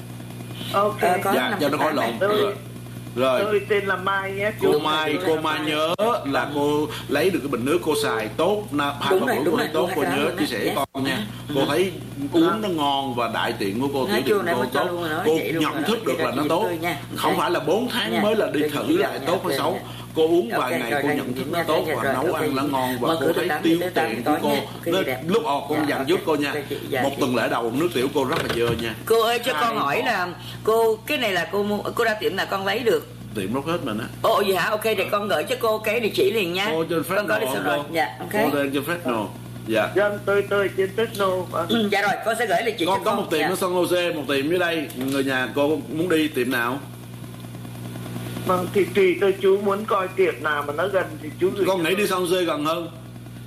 Ok. Dạ, cho nó khỏi lộn. Rồi. Tôi tên là Mai nhé. Cô Mai, cô Mai nhớ là cô lấy được cái bình nước cô xài tốt, hai ba bữa cô lấy tốt, cô nhớ chia sẻ với con nha. Cô thấy uống nó ngon và đại tiện của cô, tiểu tiện cô tốt, cô nhận thức được là nó tốt. Không phải là bốn tháng mới là đi thử lại tốt hay xấu. Cô uống vài ngày cô nhận thức nó tốt và nấu ăn nó ngon và cô thấy tiêu tiền của cô. Lúc ồ con dặn giúp cô nha, một tuần lễ đầu nước tiểu cô rất là dơ nha. Cô ơi cho con hỏi là cô cái này là cô mua, cô ra tiệm là con lấy được tiệm rút hết mình á. Ồ vậy hả? Ok để con gửi cho cô cái địa chỉ liền nha. Cô trên con có đi xong rồi. Dạ ok. Cô lên trên Fresno. Dạ. Dân tôi tôi trên Fresno. Ừ, dạ rồi con sẽ gửi địa chỉ con cho có con. Một tiệm dạ. Ở San Jose, một tiệm dưới đây. Người nhà cô muốn đi tiệm nào? Vâng thì tùy tôi, chú muốn coi tiệm nào mà nó gần thì chú gửi. Con nghĩ đi San Jose gần hơn.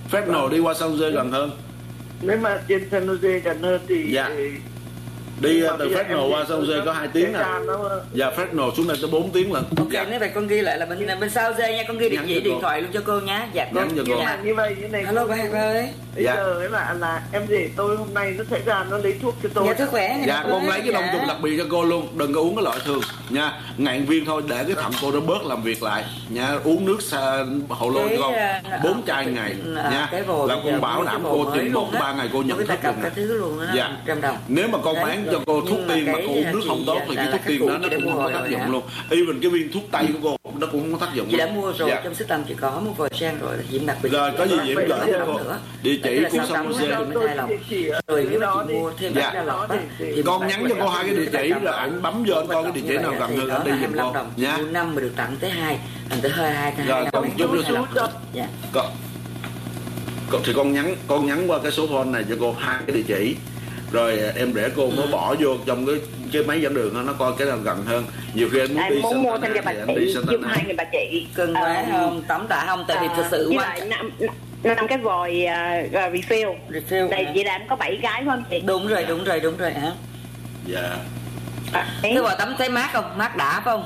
Fresno đi qua San Jose gần hơn. Nếu mà trên San Jose gần hơn thì Dạ. thì Đi Nhưng mà từ bây giờ Fresno em qua đi- San Jose có hai tiếng nè. Ra nó- Dạ, Fresno xuống đây tới bốn tiếng lận. Ok, Dạ. nếu vậy con ghi lại là bên bên sau dê nha, con ghi địa Nhắn chỉ cho điện cô. thoại luôn cho cô nhá. Dạ cô. Nhắn cho cô. Nhưng mà như vậy như này Alo bác ơi. bây Dạ. giờ ấy là là em rể tôi hôm nay nó sẽ ra nó lấy thuốc cho tôi. Dạ sức khỏe. Dạ, con lấy cái đông trùng đặc biệt cho cô luôn, đừng có uống cái loại thường nha, ngàn viên thôi để cái thận cô nó bớt làm việc lại nha, uống nước xa hồ lô cho con bốn chai ngày nha, là con bảo đảm cô chừng một ba ngày cô nhận thức được được cái thứ luôn đó, dạ. trăm đồng. Nếu mà con Đấy, bán rồi. cho cô thuốc Nhưng mà tiên mà cái cô uống nước không chị tốt thì là- cái là thuốc cái tiên cụ đó nó chị đã cũng mua không có rồi tác hả? dụng luôn, even cái viên thuốc tây của cô nó cũng không có tác dụng Chị đã luôn. mua rồi, Dạ. trong system chị có một vòi sen rồi, Diễm đặc biệt. Rồi, có gì Diễm gửi cho cô. nữa. Địa chỉ Đấy là của sao San tắm Jose. đó, thì mới hai lòng. Rồi nếu mà chị mua thêm Dạ. bát ra lọc á, thì Con mình nhắn phải cho cô hai cái địa cái chỉ tặng rồi đó. anh bấm vô anh coi cái địa chỉ nào gần hơn anh đi giùm hai mươi lăm cô đồng, nha. mua năm mà được tặng tới hai, tặng tới hai hai Rồi, hai con năm, chút hai nữa lọc. chút. Dạ. Con, con thì con nhắn con nhắn qua cái số phone này cho cô hai cái địa chỉ, rồi em để cô mới bỏ vô trong cái cái máy dẫn đường đó, nó coi cái nào gần hơn. Nhiều khi anh muốn đi Anh muốn mua thêm cho Santana bà thì anh đi chị, giúp Santana. hai người bà chị. Cưng quá Ờ, không? Tắm tạ không? Tại vì ờ, thực sự với quá. lại năm năm cái vòi uh, refill. Refill Đây hả? vậy là em có bảy cái phải không chị? Đúng rồi, đúng rồi, đúng rồi hả? Dạ. À, Thế bà tắm thấy mát không? Mát đã phải không?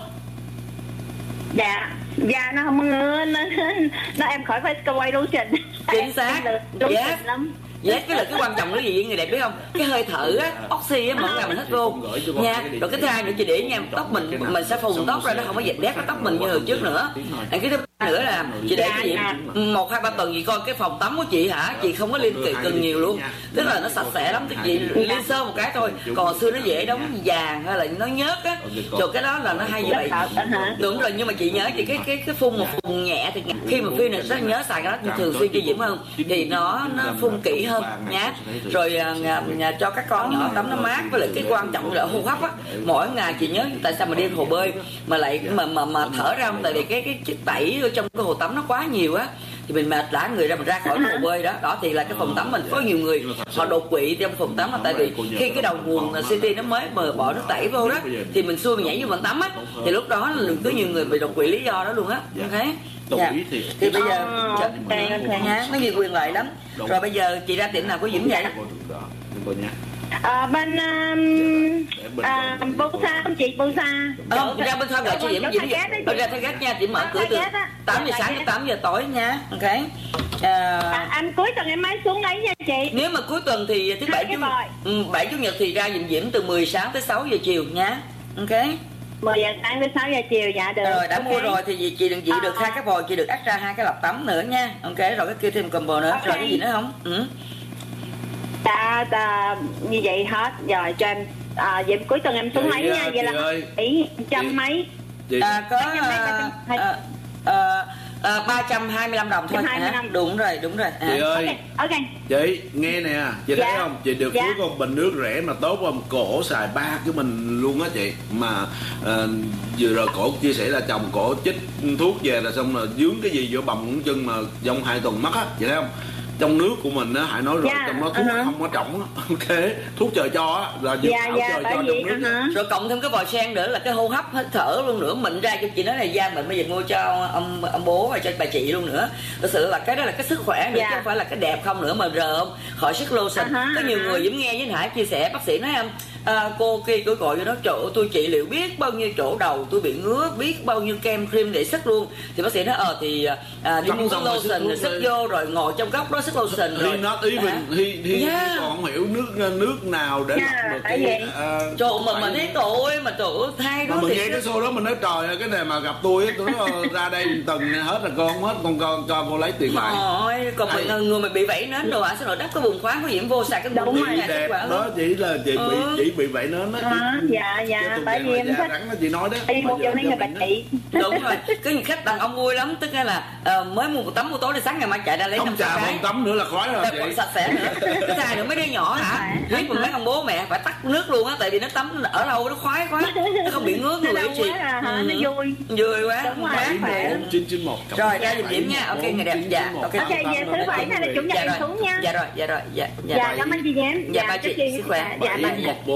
dạ, da nó không có ngứa, nó, nó em khỏi phải quay lotion. Chính xác. Em lotion Yes. lắm. Yes, cái là cái quan trọng là gì người đẹp biết không? Cái hơi thở á, oxy á, mọi ngày mình hít vô nha. Rồi cái thứ hai nữa chị để ý nha, tóc mình mình sẽ phùng tóc ra, nó không có dẹp đét cái tóc mình như hồi trước nữa. Cái thứ ba nữa là chị để cái gì một hai ba tuần gì coi cái phòng tắm của chị hả, chị không có liên kỳ cần nhiều luôn, tức là nó sạch sẽ lắm, chị liên sơ một cái thôi. Còn hồi xưa nó dễ đóng vàng hay là nó nhớt á, rồi cái đó là nó hay như vậy. Đúng rồi, nhưng mà chị nhớ chị cái cái cái phun một phun nhẹ thì khi mà phim này rất nhớ xài cái đó thường xuyên cho Diễm hơn thì nó nó phun kỹ hơn nhá. Rồi à, nhà, cho các con nhỏ tắm nó mát, với lại cái quan trọng là hô hấp á, mỗi ngày chị nhớ tại sao mà đi hồ bơi mà lại mà mà mà thở ra không, tại vì cái cái chất tẩy ở trong cái hồ tắm nó quá nhiều á thì mình mệt lả người ra, mình ra khỏi hồ bơi đó. Đó thì là cái phòng tắm mình có nhiều người họ đột quỵ trong phòng tắm là tại vì khi cái đầu nguồn City nó mới mở bỏ nước tẩy vô đó thì mình xui mình nhảy vô phòng tắm á, thì lúc đó là có nhiều người bị đột quỵ lý do đó luôn á. Ok. Dạ. thì Thì bây giờ Ờ, cho- ok, ok. nhá, nó nhiều quyền lợi lắm. Rồi bây giờ chị ra tiệm nào của Diễm vậy? cô nha. À, bên um, à, Busa không chị, Busa. Không, chị ra bên thôi gọi cho Diễm. Diễm Diễm ra thay gác nha, chị mở cửa từ tám giờ sáng đến tám giờ tối nha. Ok. À, À, anh cuối tuần em mới xuống lấy nha chị. nếu mà cuối tuần thì thứ bảy Hai chủ cái vòi. ừ, bảy chủ nhật thì ra Diễm Diễm từ mười sáng tới sáu giờ chiều nha. Ok. mười giờ sáng đến sáu giờ chiều, dạ được. Rồi đã Ok. mua rồi thì chị, chị đừng chị được À. hai cái vòi, chị được extra hai cái lọc tắm nữa nha. Ok, rồi cái kia thêm combo nữa. Ok. Rồi cái gì nữa không? Ừ. Dạ, dạ, như vậy hết. Rồi cho em à, vậy cuối tuần em xuống Chị, lấy nha. à, Vậy chị là ơi. bảy trăm Chị- mấy. Chị, À, có Hai trăm hai, ba trăm hai. à, à, à, ba trăm hai mươi lăm đồng thôi ba trăm hai mươi hả? lăm. Đúng rồi, đúng rồi. À. chị ơi, Ok, ok. chị nghe nè, chị Dạ. thấy không, chị được Dạ. phước con bình nước rẻ mà tốt không, cổ xài ba cái mình luôn á chị, mà ờ, vừa rồi cổ chia sẻ là chồng cổ chích thuốc về là xong là dướng cái gì giữa bầm ngón chân mà trong hai tuần mất á, chị thấy không, trong nước của mình á, Hải nói rồi, Dạ, trong đó thuốc uh-huh. không có trọng á, ok, thuốc trời cho á, là dược Dạ, thảo dạ, trời bởi cho vì trong nước á. uh-huh. Rồi cộng thêm cái vòi sen nữa là cái hô hấp hít thở luôn nữa, mình ra cho chị nói là da mình bây giờ mua cho ông ông bố và cho bà chị luôn nữa. Thật sự là cái đó là cái sức khỏe nữa Dạ. chứ không phải là cái đẹp không nữa mà rờ không khỏi sức lotion. Uh-huh, Có nhiều uh-huh. người Diễm nghe với Hải chia sẻ, bác sĩ nói em à, cô kia cô gọi vô đó chỗ tôi trị liệu biết bao nhiêu chỗ đầu tôi bị ngứa, biết bao nhiêu kem cream để sức luôn, thì bác sĩ nói ờ thì à, đi Xong mua cái xong rồi sức lotion rồi thuốc sức đi. vô rồi ngồi trong góc đó sức lotion rồi. He not even, Hả? he, he, Yeah. he còn không hiểu nước nước nào để Yeah, lọc được tại cái vì- à, Trời mà phải- mình thấy tội mà trời ơi, hai mà đứa mình thiệt nghe á. cái show đó mình nói trời ơi, cái này mà gặp tôi á, tôi nói ra đây từng hết là con không hết, con con cho cô lấy tiền lại. Ôi, còn mình, người mà bị vẩy nến đồ ạ, sao rồi đắp cái vùng khoáng của Diễm vô xài cái Đúng vùng rồi. Chị đẹp đó chỉ là chị bị Ừ. chỉ bị vậy nó nó À, dạ, dạ, bởi vì em da thích rắn đó chị nói đó. đi mua Bây giờ cho mấy người bà mình- chị. Đúng rồi, cái người khách đàn ông vui lắm, tức là ờ, mới mua một tấm buổi tối đi sáng ngày mai chạy ra lấy không năm sáu trà cái. không tắm nữa là khói rồi Đẹp còn chị. sạch sẽ nữa. Cái thứ hai nữa mấy đứa nhỏ hả, hiếp mình mấy ông bố mẹ phải tắt nước luôn á, tại vì nó tắm ở đâu nó khoái quá, nó không bị ngứa người Nó ấy đau chị. quá à, hả? Ừ. Nó vui. Vui quá. Đúng rồi, quá. khỏe. chín chín một Rồi ra Diễm Diễm nha, ok người đẹp, dạ, ok. Ok, về thứ bảy hay là chủ nhật Dạ em rồi, xuống nha. dạ rồi, dạ rồi, dạ, dạ. Dạ, cảm ơn chị Diễm. Dạ, ba chị, chúc sức khỏe. Dạ, Dạ, ba dạ. một bốn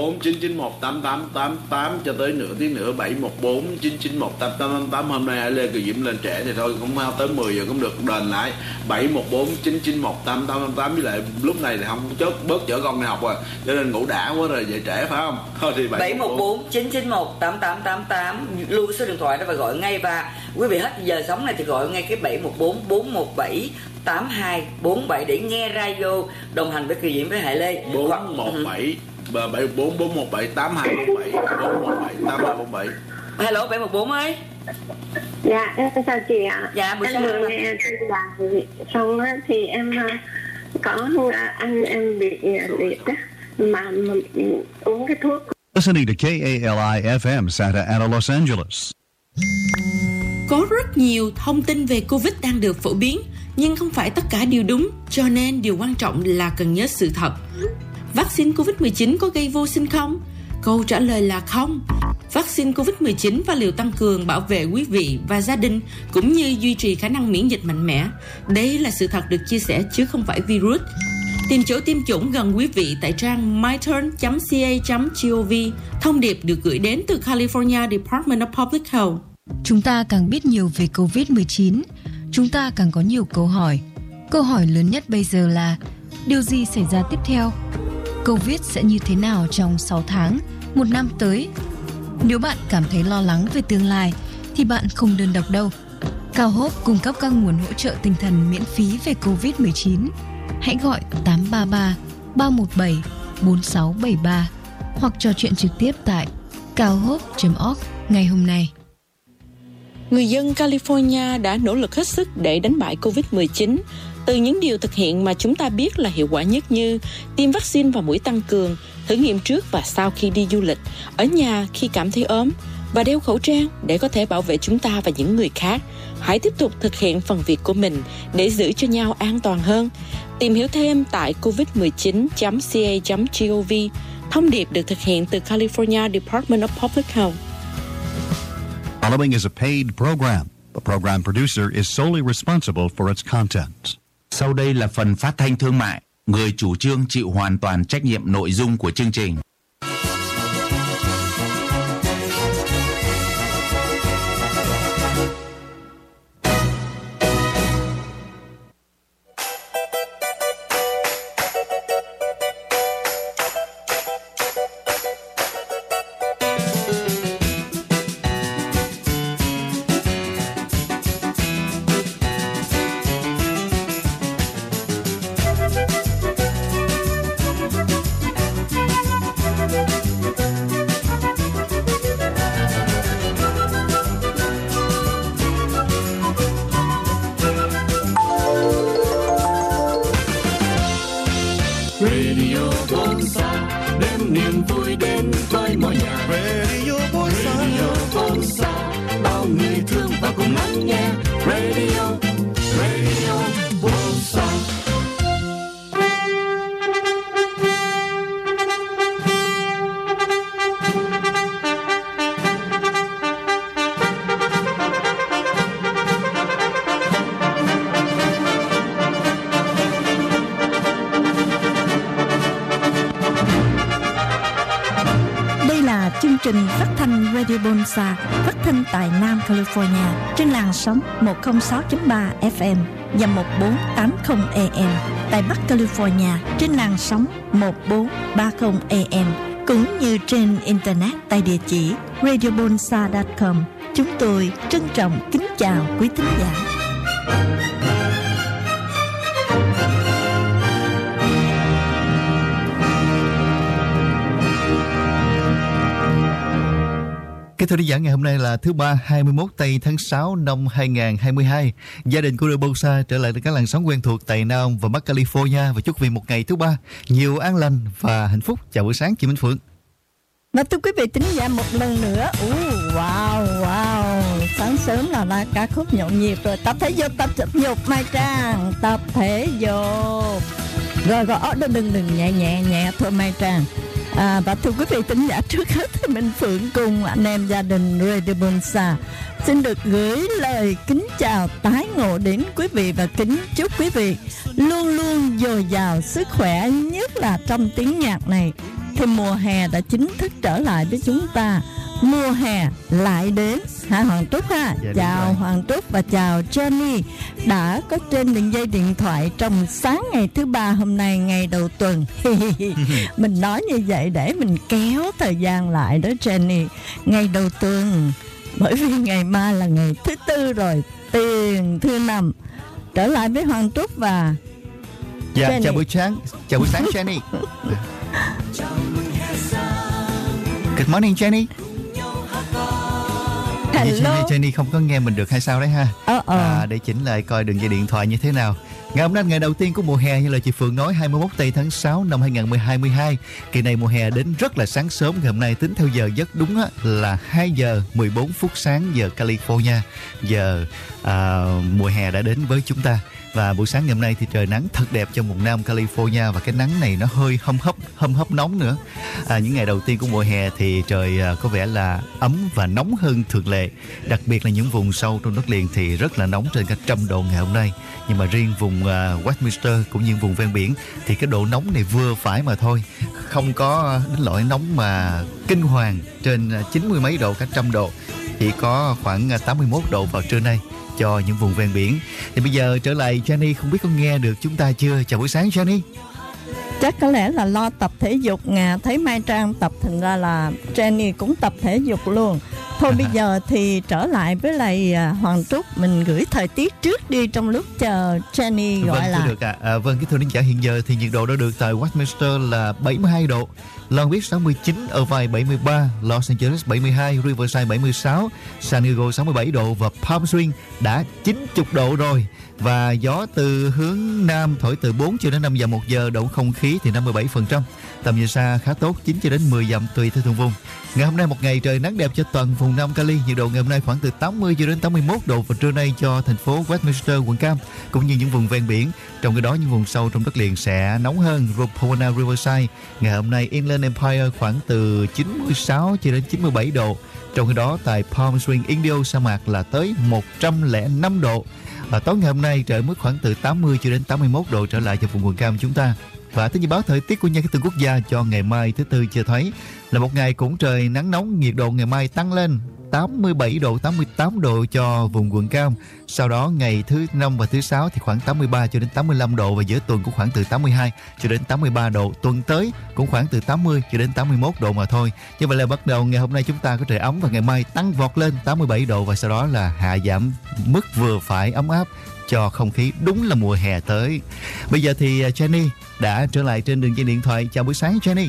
bốn chín chín một tám tám tám tám cho tới nửa tiếng nữa, bảy một bốn chín chín một tám tám tám tám. Hôm nay ở Lê Kiều Diễm lên trễ thì thôi cũng tới mười giờ cũng được đền lại. Bảy một bốn chín chín một tám tám tám tám. Với lại lúc này thì không chớt bớt chở con đi học rồi cho nên ngủ đã quá rồi, về trễ phải không? Thôi thì bảy một bốn chín chín một tám tám tám tám lưu số điện thoại đó và gọi ngay. Và quý vị hết giờ sống này thì gọi ngay cái bảy một bốn bốn một bảy tám hai bốn bảy để nghe radio đồng hành với Kiều Diễm với Hải Lê. Bốn một bảy bảy bốn bốn một bảy tám hai bốn bảy bốn một bảy tám hai bốn bảy. Hello bảy một bốn ơi. Dạ em chào chị ạ. Dạ buổi em vừa nghe tin đài xong á thì em có anh em bị liệt á mà, mà uống cái thuốc. Listening to K A L I F M Santa Ana, Los Angeles. Có rất nhiều thông tin về Covid đang được phổ biến, nhưng không phải tất cả đều đúng, cho nên điều quan trọng là cần nhớ sự thật. Vaccine covid mười chín có gây vô sinh không? Câu trả lời là không. Vaccine covid mười chín và liều tăng cường bảo vệ quý vị và gia đình cũng như duy trì khả năng miễn dịch mạnh mẽ. Đây là sự thật được chia sẻ chứ không phải virus. Tìm chỗ tiêm chủng gần quý vị tại trang my turn chấm c a chấm gov. Thông điệp được gửi đến từ California Department of Public Health. Chúng ta càng biết nhiều về covid mười chín, chúng ta càng có nhiều câu hỏi. Câu hỏi lớn nhất bây giờ là điều gì xảy ra tiếp theo? Covid sẽ như thế nào trong sáu tháng, một năm tới? Nếu bạn cảm thấy lo lắng về tương lai thì bạn không đơn độc đâu. Cao Hope cung cấp các nguồn hỗ trợ tinh thần miễn phí về covid mười chín. Hãy gọi tám ba ba ba một bảy bốn sáu bảy ba hoặc trò chuyện trực tiếp tại cao hope chấm org ngày hôm nay. Người dân California đã nỗ lực hết sức để đánh bại covid mười chín. Từ những điều thực hiện mà chúng ta biết là hiệu quả nhất như tiêm vaccine và mũi tăng cường, thử nghiệm trước và sau khi đi du lịch, ở nhà khi cảm thấy ốm và đeo khẩu trang để có thể bảo vệ chúng ta và những người khác. Hãy tiếp tục thực hiện phần việc của mình để giữ cho nhau an toàn hơn. Tìm hiểu thêm tại covid mười chín chấm c a chấm gov. Thông điệp được thực hiện từ California Department of Public Health. Following is a paid program. The program producer is solely responsible for its content. Sau đây là phần phát thanh thương mại. Người chủ trương chịu hoàn toàn trách nhiệm nội dung của chương trình. Chương trình phát thanh Radio Bonsa phát thanh tại Nam California trên làn sóng một không sáu chấm ba ép em và một bốn tám không a em, tại Bắc California trên làn sóng một bốn ba không a em, cũng như trên internet tại địa chỉ radio bonsa chấm com. Chúng tôi trân trọng kính chào quý thính giả. Kính thưa quý giả, ngày hôm nay là thứ ba hai mươi mốt tây tháng sáu năm hai nghìn hai mươi hai. Gia đình của Radio Bonsa trở lại các làn sóng quen thuộc tại Nam và Bắc California và chúc vì một ngày thứ ba nhiều an lành và hạnh phúc. Chào buổi sáng chị Minh Phượng. Và thưa quý vị thính giả, một lần nữa, uh, wow, wow, sáng sớm là là ca khúc nhộn nhịp rồi. Tập thể dục, tập thể dục Mai Trang, tập thể dục. Rồi rồi, đừng đừng đừng nhẹ nhẹ nhẹ thôi Mai Trang. À, và thưa quý vị thính giả, trước hết thì Minh Phượng cùng anh em gia đình Radio Bonsa xin được gửi lời kính chào tái ngộ đến quý vị và kính chúc quý vị luôn luôn dồi dào sức khỏe, nhất là trong tiếng nhạc này thì mùa hè đã chính thức trở lại với chúng ta. Mùa hè lại đến hả Hoàng Trúc ha? Dạ, chào Hoàng Trúc và chào Jenny đã có trên đường dây điện thoại trong sáng ngày thứ ba hôm nay, ngày đầu tuần. Mình nói như vậy để mình kéo thời gian lại đó Jenny. Ngày đầu tuần, bởi vì ngày mai là ngày thứ tư rồi, tiền thứ năm. Trở lại với Hoàng Trúc và Dạ, Jenny. chào buổi sáng, chào buổi sáng Jenny. Good morning Jenny. Hello. Jenny không có nghe mình được hay sao đấy ha? Ờ ờ. À, để chỉnh lại coi đường dây điện thoại như thế nào. Ngày hôm nay ngày đầu tiên của mùa hè, như lời chị Phượng nói, hai mươi mốt tây tháng sáu năm hai nghìn không trăm hai mươi hai. Kỳ này mùa hè đến rất là sáng sớm. Ngày hôm nay tính theo giờ giấc đúng á, là hai giờ mười bốn phút sáng giờ California. Giờ à, mùa hè đã đến với chúng ta. Và buổi sáng ngày hôm nay thì trời nắng thật đẹp cho vùng Nam California. Và cái nắng này nó hơi hâm hấp, hâm hấp nóng nữa. à, Những ngày đầu tiên của mùa hè thì trời à, có vẻ là ấm và nóng hơn thường lệ. Đặc biệt là những vùng sâu trong đất liền thì rất là nóng, trên cả trăm độ ngày hôm nay. Nhưng mà riêng vùng uh, Westminster cũng như vùng ven biển thì cái độ nóng này vừa phải mà thôi. Không có đến loại nóng mà kinh hoàng trên chín mươi mấy độ, cả trăm độ. Chỉ có khoảng tám mươi mốt độ vào trưa nay cho những vùng ven biển. Thì bây giờ trở lại Jenny, không biết có nghe được chúng ta chưa? Chào buổi sáng Jenny. Chắc có lẽ là lo tập thể dục nè. Thấy Mai Trang tập thành ra là Jenny cũng tập thể dục luôn. Thôi bây giờ thì trở lại với lại Hoàng Trúc, mình gửi thời tiết trước đi trong lúc chờ Jenny gọi vâng, là. Được ạ. À, vâng, cái thưa đến giả hiện giờ thì nhiệt độ đã được tại Westminster là bảy mươi hai độ, Long Beach sáu mươi chín, Irvine bảy mươi ba, Los Angeles bảy mươi hai, Riverside bảy mươi sáu, San Diego sáu mươi bảy độ và Palm Springs đã chín mươi độ rồi. Và gió từ hướng nam thổi từ bốn cho đến năm dặm một giờ, độ không khí thì năm mươi bảy phần trăm. Tầm nhìn xa khá tốt, chín cho đến mười dặm tùy theo từng vùng. Ngày hôm nay một ngày trời nắng đẹp cho toàn vùng Nam Cali, nhiệt độ ngày hôm nay khoảng từ tám mươi cho đến tám mươi mốt độ vào trưa nay cho thành phố Westminster, quận Cam cũng như những vùng ven biển. Trong cái đó những vùng sâu trong đất liền sẽ nóng hơn. Rupona Riverside ngày hôm nay Inland Empire khoảng từ chín mươi sáu cho đến chín mươi bảy độ. Trong khi đó tại Palm Springs, Indio sa mạc là tới một trăm lẻ năm độ. Và tối ngày hôm nay trời mức khoảng từ tám mươi cho đến tám mươi mốt độ trở lại cho vùng quận Cam chúng ta. Và theo dự báo thời tiết của nhà khí tượng quốc gia cho ngày mai thứ tư cho thấy là một ngày cũng trời nắng nóng, nhiệt độ ngày mai tăng lên tám mươi bảy độ, tám mươi tám độ cho vùng quận Cam. Sau đó ngày thứ năm và thứ sáu thì khoảng tám mươi ba cho đến tám mươi lăm độ, và giữa tuần cũng khoảng từ tám mươi hai cho đến tám mươi ba độ. Tuần tới cũng khoảng từ tám mươi cho đến tám mươi mốt độ mà thôi. Như vậy là bắt đầu ngày hôm nay chúng ta có trời ấm, và ngày mai tăng vọt lên tám mươi bảy độ, và sau đó là hạ giảm mức vừa phải ấm áp cho không khí, đúng là mùa hè tới. Bây giờ thì Jenny đã trở lại trên đường dây điện thoại. Chào buổi sáng Jenny.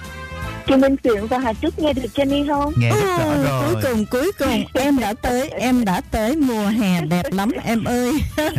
Chị Minh Phượng và Hà Trúc nghe được Jenny không? Nghe rất rõ à, rồi. Cuối cùng cuối cùng em đã tới, em đã tới mùa hè đẹp lắm em ơi.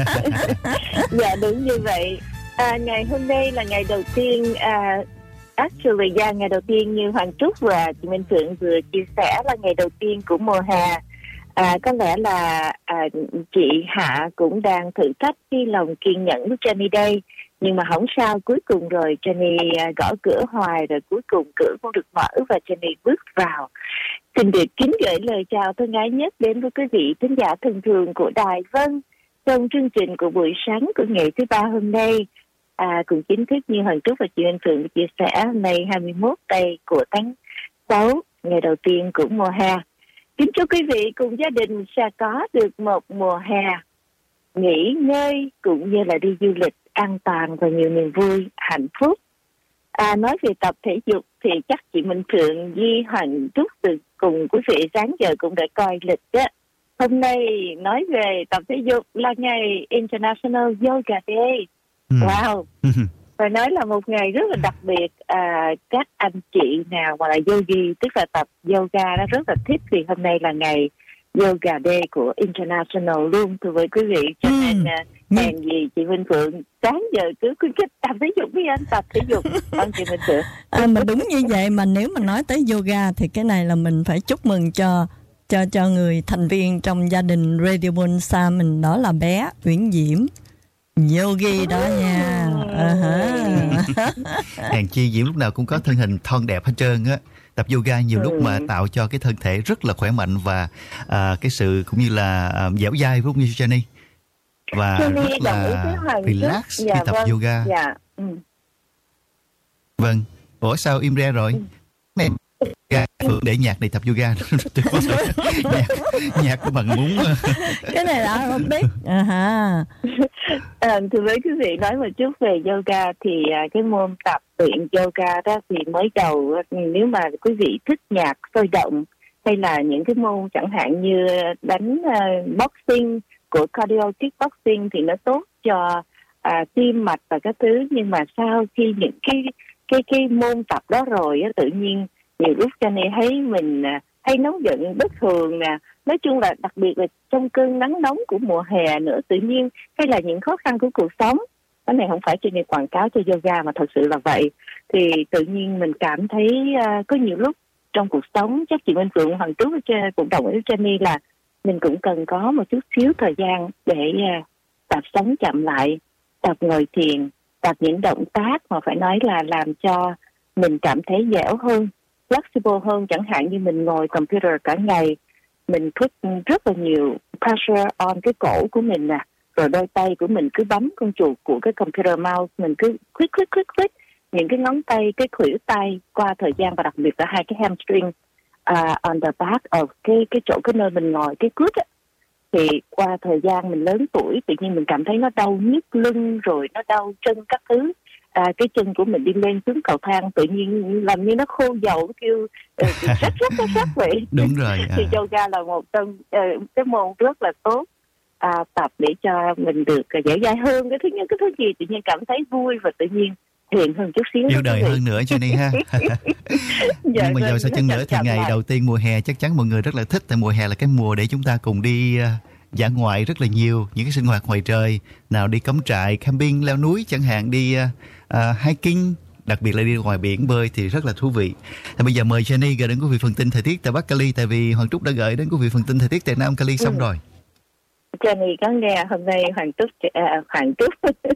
Dạ đúng như vậy. À, ngày hôm nay là ngày đầu tiên, à, actually yeah, ngày đầu tiên như Hoàng Trúc và chị Minh Phượng vừa chia sẻ là ngày đầu tiên của mùa hè. À, có lẽ là à, chị Hạ cũng đang thử thách cái lòng kiên nhẫn của Jenny đây. Nhưng mà không sao, cuối cùng rồi Jenny à, gõ cửa hoài rồi cuối cùng cửa cũng được mở và Jenny bước vào. Xin được kính gửi lời chào thân ái nhất đến với quý vị thính giả thân thường của Đài Vân trong chương trình của buổi sáng của ngày thứ ba hôm nay. À, cũng chính thức như Hoàng Trúc và chị Anh Phượng chia sẻ, ngày hai mươi mốt tây của tháng sáu, ngày đầu tiên của mùa hè. Kính chúc quý vị cùng gia đình sẽ có được một mùa hè nghỉ ngơi cũng như là đi du lịch an toàn và nhiều niềm vui, hạnh phúc. À, nói về tập thể dục thì chắc chị Minh Phượng với Hoàng Trúc từ cùng quý vị sáng giờ cũng đã coi lịch á. Hôm nay nói về tập thể dục là ngày International Yoga Day. Ừ. Wow. Phải nói là một ngày rất là đặc biệt. À, các anh chị nào mà là yogi, tức là tập yoga đó rất là thích, vì hôm nay là ngày Yoga Day của International luôn, thưa với quý vị. Cho nên ừ. hèn gì chị Minh Phượng sáng giờ cứ khuyến khích tập thể dục với anh, tập thể dục. Ông chị Minh Phượng. À, mà đúng như vậy, mà nếu mà nói tới yoga thì cái này là mình phải chúc mừng cho cho cho người thành viên trong gia đình Radio Bonsa mình, đó là bé Uyển Diễm yogi đó nha. Uh-huh. Hèn chi Diễm lúc nào cũng có thân hình thon đẹp hết trơn á. Tập yoga nhiều ừ. lúc mà tạo cho cái thân thể rất là khỏe mạnh và à, cái sự cũng như là à, dẻo dai cũng như Jenny, và Jenny rất là relax dạ, khi tập vâng, yoga. Dạ. Ừ. Vâng. Ủa sao im re rồi? Này, Phượng để nhạc này tập yoga tuyệt vời. nhạc, nhạc của bạn muốn cái này là không biết. À, à, thưa với quý vị, nói một chút về yoga thì à, cái môn tập luyện yoga đó thì mới đầu, nếu mà quý vị thích nhạc sôi động hay là những cái môn chẳng hạn như đánh uh, boxing của cardio kickboxing thì nó tốt cho à, tim mạch và các thứ. Nhưng mà sau khi những cái cái cái môn tập đó rồi á, tự nhiên nhiều lúc Jenny thấy mình à, hay nóng giận bất thường nè, nói chung là đặc biệt là trong cơn nắng nóng của mùa hè nữa, tự nhiên hay là những khó khăn của cuộc sống. Cái này không phải Jenny quảng cáo cho yoga mà thật sự là vậy. Thì tự nhiên mình cảm thấy uh, có nhiều lúc trong cuộc sống, chắc chị Minh Phượng lần trước cũng đồng ý với Jenny là mình cũng cần có một chút xíu thời gian để uh, tập sống chậm lại, tập ngồi thiền, tập những động tác mà phải nói là làm cho mình cảm thấy dẻo hơn, flexible hơn. Chẳng hạn như mình ngồi computer cả ngày, mình put rất là nhiều pressure on cái cổ của mình nè, rồi đôi tay của mình cứ bấm con chuột của cái computer mouse, mình cứ click click click click những cái ngón tay, cái khuỷu tay qua thời gian, và đặc biệt là hai cái hamstring uh, on the back of cái cái chỗ cái nơi mình ngồi, cái cước á, thì qua thời gian mình lớn tuổi tự nhiên mình cảm thấy nó đau nhức lưng, rồi nó đau chân các thứ. À, cái chân của mình đi lên xuống cầu thang tự nhiên làm như nó khô dầu, kêu rất rất rất rất vậy. Đúng rồi. À. Thì yoga là một trong uh, cái môn rất là tốt à, tập để cho mình được uh, dẻo dai hơn. Cái thứ nhất, cái thứ gì tự nhiên cảm thấy vui và tự nhiên hiền hơn chút xíu. Yêu đời hơn nữa Jenny ha. Dạ, nhưng mà giàu sao chăng nữa thì ngày lại. đầu tiên mùa hè chắc chắn mọi người rất là thích, tại mùa hè là cái mùa để chúng ta cùng đi uh, dã ngoại rất là nhiều, những cái sinh hoạt ngoài trời, nào đi cắm trại, camping, leo núi chẳng hạn, đi uh, uh, hiking, đặc biệt là đi ngoài biển bơi thì rất là thú vị. Thì bây giờ mời Jenny gửi đến quý vị phần tin thời tiết tại Bắc Cali, tại vì Hoàng Trúc đã gửi đến quý vị phần tin thời tiết tại Nam Cali xong ừ. rồi. Jenny có nghe hôm nay Hoàng Trúc à, Hoàng Trúc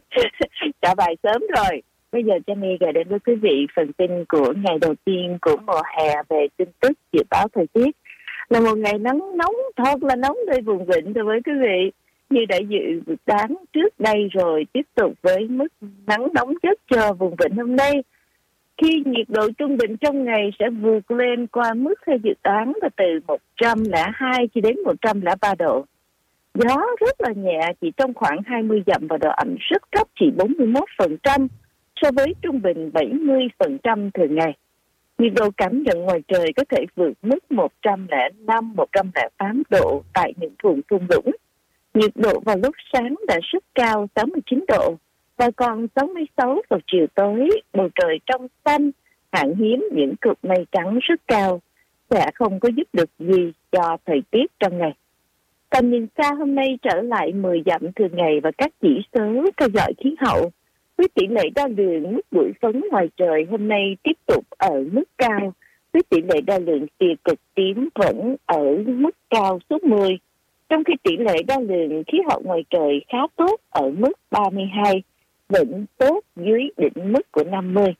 trả bài sớm rồi. Bây giờ Jenny gửi đến với quý vị phần tin của ngày đầu tiên của mùa hè về tin tức dự báo thời tiết. Là một ngày nắng nóng, thật là nóng nơi vùng vịnh rồi với quý vị. Như đã dự đoán trước đây rồi, tiếp tục với mức nắng nóng nhất cho vùng vịnh hôm nay, khi nhiệt độ trung bình trong ngày sẽ vượt lên qua mức theo dự đoán là từ một trăm lẻ hai cho đến một trăm lẻ ba độ. Gió rất là nhẹ, chỉ trong khoảng hai mươi dặm, và độ ẩm rất thấp, chỉ bốn mươi mốt phần trăm so với trung bình bảy mươi phần trăm thường ngày. Nhiệt độ cảm nhận ngoài trời có thể vượt mức một trăm lẻ năm, một trăm lẻ tám độ tại những vùng thung lũng. Nhiệt độ vào lúc sáng đã rất cao, sáu mươi chín độ, và còn sáu mươi sáu vào chiều tối. Bầu trời trong xanh, hạn hiếm những cục mây trắng rất cao, sẽ không có giúp được gì cho thời tiết trong ngày. Tầm nhìn xa hôm nay trở lại mười dặm thường ngày, và các chỉ số theo dõi khí hậu với tỷ lệ đo lường mức bụi phấn ngoài trời hôm nay tiếp tục ở mức cao, với tỷ lệ đo lường tia cực tím vẫn ở mức cao số mười, trong khi tỷ lệ đo lường khí hậu ngoài trời khá tốt ở mức ba mươi hai, vẫn tốt dưới đỉnh mức của năm mươi.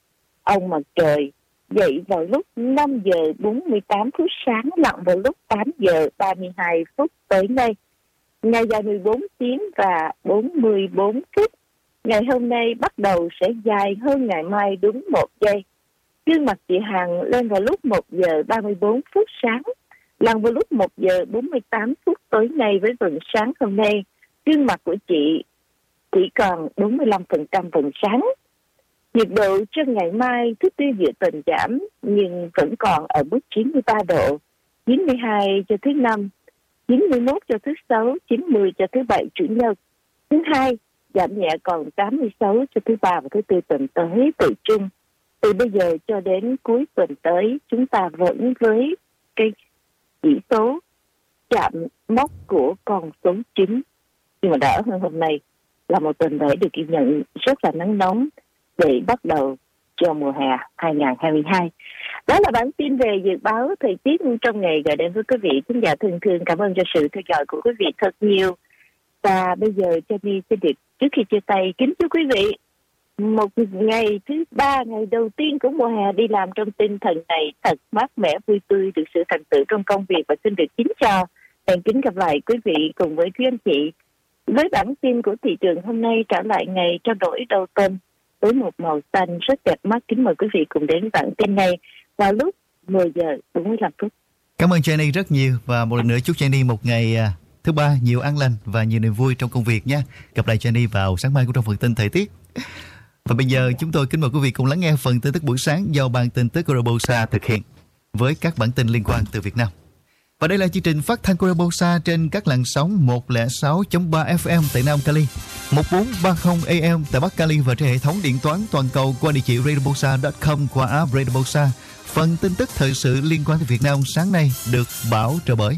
Ông mặt trời dậy vào lúc năm giờ bốn mươi tám phút sáng, lặn vào lúc tám giờ ba mươi hai phút tối nay. Ngày dài mười bốn tiếng và bốn mươi bốn phút. Ngày hôm nay bắt đầu sẽ dài hơn ngày mai đúng một giây. Gương mặt chị Hằng lên vào lúc một giờ ba mươi bốn phút sáng, lặn vào lúc một giờ bốn mươi tám phút tối nay. Với vầng sáng hôm nay, gương mặt của chị chỉ còn bốn mươi lăm phần trăm vầng sáng. Nhiệt độ cho ngày mai thứ tư dự tuần giảm, nhưng vẫn còn ở mức chín mươi ba độ, chín mươi hai cho thứ năm, chín mươi mốt cho thứ sáu, chín mươi cho thứ bảy chủ nhật. Thứ hai giảm nhẹ còn tám mươi sáu cho thứ ba và thứ tư tuần tới. Tự trung từ bây giờ cho đến cuối tuần tới, chúng ta vẫn với cái chỉ số chạm mốc của con số chín, nhưng mà đỡ hơn hôm nay, là một tuần lễ được ghi nhận rất là nắng nóng để bắt đầu cho mùa hè hai không hai hai. Đó là bản tin về dự báo thời tiết trong ngày gửi đến với quý vị khán giả thân thương. Cảm ơn cho sự theo dõi của quý vị thật nhiều. Và bây giờ Jenny sẽ được, trước khi chia tay, kính chúc quý vị một ngày thứ ba, ngày đầu tiên của mùa hè đi làm trong tinh thần này thật mát mẻ, vui tươi, được sự thành tựu trong công việc, và xin được kính chào. Hẹn kính gặp lại quý vị cùng với quý anh chị với bản tin của thị trường hôm nay, trở lại ngày trao đổi đầu tuần. với một màu xanh rất đẹp mắt. Kính mời quý vị cùng đến bản tin này vào lúc mười giờ bốn mươi lăm phút. Cảm ơn Jenny rất nhiều và một lần nữa chúc Jenny một ngày thứ ba nhiều an lành và nhiều niềm vui trong công việc nha. Gặp lại Jenny vào sáng mai của trong phần tin thời tiết. Và bây giờ chúng tôi kính mời quý vị cùng lắng nghe phần tin tức buổi sáng do ban tin tức Globosat thực hiện với các bản tin liên quan từ Việt Nam. Và đây là chương trình phát thanh của Globosat trên các làn sóng một không sáu chấm ba ép em tại Nam Cali, một bốn ba không a em tại Bắc Cali và trên hệ thống điện toán toàn cầu qua địa chỉ radiobosat chấm com qua app Radiobosat. Phần tin tức thời sự liên quan tới Việt Nam sáng nay được bảo trợ bởi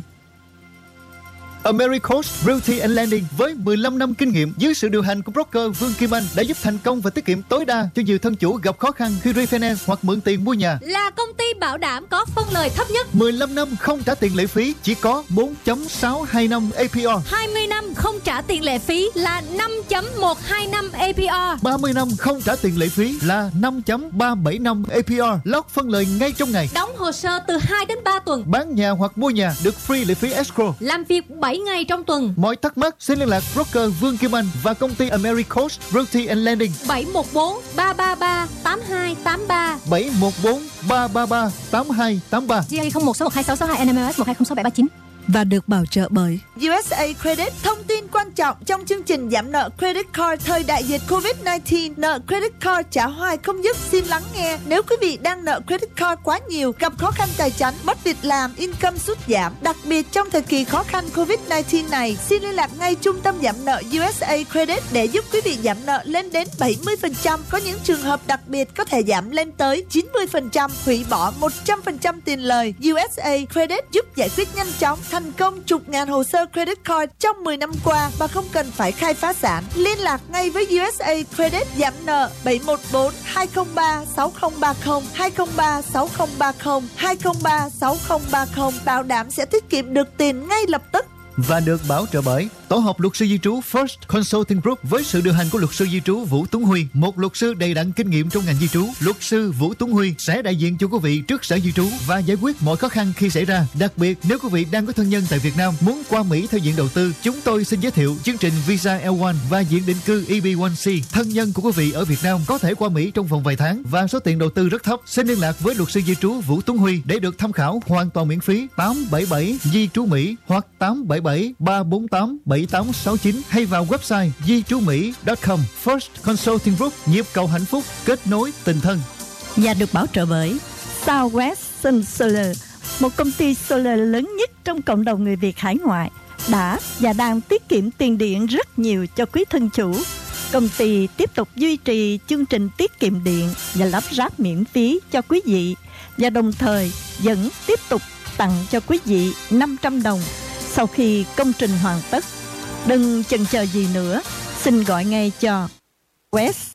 Americoast Realty and Lending với mười lăm năm kinh nghiệm dưới sự điều hành của broker Vương Kim Anh đã giúp thành công và tiết kiệm tối đa cho nhiều thân chủ gặp khó khăn khi refinance hoặc mượn tiền mua nhà. Là công ty bảo đảm có phân lời thấp nhất. mười lăm năm không trả tiền lệ phí chỉ có bốn chấm sáu hai năm a pê rờ. hai mươi năm không trả tiền lệ phí là năm chấm một hai năm a pê rờ. ba mươi năm không trả tiền lệ phí là năm chấm ba bảy năm a pê rờ. Lót phân lời ngay trong ngày. Đóng hồ sơ từ hai đến ba tuần. Bán nhà hoặc mua nhà được free lệ phí escrow. Làm việc bảy ngày trong tuần. Mọi thắc mắc xin liên lạc broker Vương Kim Anh và công ty Americoast Realty and Lending bảy một bốn ba ba ba tám hai tám ba bảy một bốn ba ba ba tám hai tám ba giê không một sáu một hai sáu sáu hai en em ét một hai không sáu bảy ba chín. Và được bảo trợ bởi u ét a Credit, thông tin quan trọng trong chương trình giảm nợ credit card thời đại dịch covid mười chín. Nợ credit card trả hoài không dứt. Xin lắng nghe. Nếu quý vị đang nợ credit card quá nhiều, gặp khó khăn tài chính, mất việc làm, income sút giảm, đặc biệt trong thời kỳ khó khăn covid mười chín này, xin liên lạc ngay trung tâm giảm nợ u ét a Credit để giúp quý vị giảm nợ lên đến bảy mươi phần trăm. Có những trường hợp đặc biệt có thể giảm lên tới chín mươi phần trăm, hủy bỏ một trăm phần trăm tiền lời. u ét a Credit giúp giải quyết nhanh chóng, thành công chục ngàn hồ sơ credit card trong mười năm qua và không cần phải khai phá sản. Liên lạc ngay với u ét a Credit giảm nợ bảy một bốn hai không ba sáu không ba không hai không ba sáu không ba không hai không ba sáu không ba không, bảo đảm sẽ tiết kiệm được tiền ngay lập tức. Và được bảo trợ bởi tổ hợp luật sư di trú First Consulting Group với sự điều hành của luật sư di trú Vũ Tuấn Huy, một luật sư đầy đặn kinh nghiệm trong ngành di trú. Luật sư Vũ Tuấn Huy sẽ đại diện cho quý vị trước Sở Di trú và giải quyết mọi khó khăn khi xảy ra. Đặc biệt nếu quý vị đang có thân nhân tại Việt Nam muốn qua Mỹ theo diện đầu tư, chúng tôi xin giới thiệu chương trình Visa L một và diện định cư E B một C. Thân nhân của quý vị ở Việt Nam có thể qua Mỹ trong vòng vài tháng và số tiền đầu tư rất thấp. Xin liên lạc với luật sư di trú Vũ Tuấn Huy để được tham khảo hoàn toàn miễn phí. Tám bảy bảy di trú Mỹ hoặc tám bảy bảy ba bốn tám bảy tám sáu chín hay vào website di trú mỹ chấm com. First Consulting Group, nhịp cầu hạnh phúc, kết nối tình thân. Và được bảo trợ bởi Southwest Sun Solar, một công ty solar lớn nhất trong cộng đồng người Việt hải ngoại, đã và đang tiết kiệm tiền điện rất nhiều cho quý thân chủ. Công ty tiếp tục duy trì chương trình tiết kiệm điện và lắp ráp miễn phí cho quý vị, và đồng thời vẫn tiếp tục tặng cho quý vị năm trăm đồng sau khi công trình hoàn tất. Đừng chần chờ gì nữa, xin gọi ngay cho West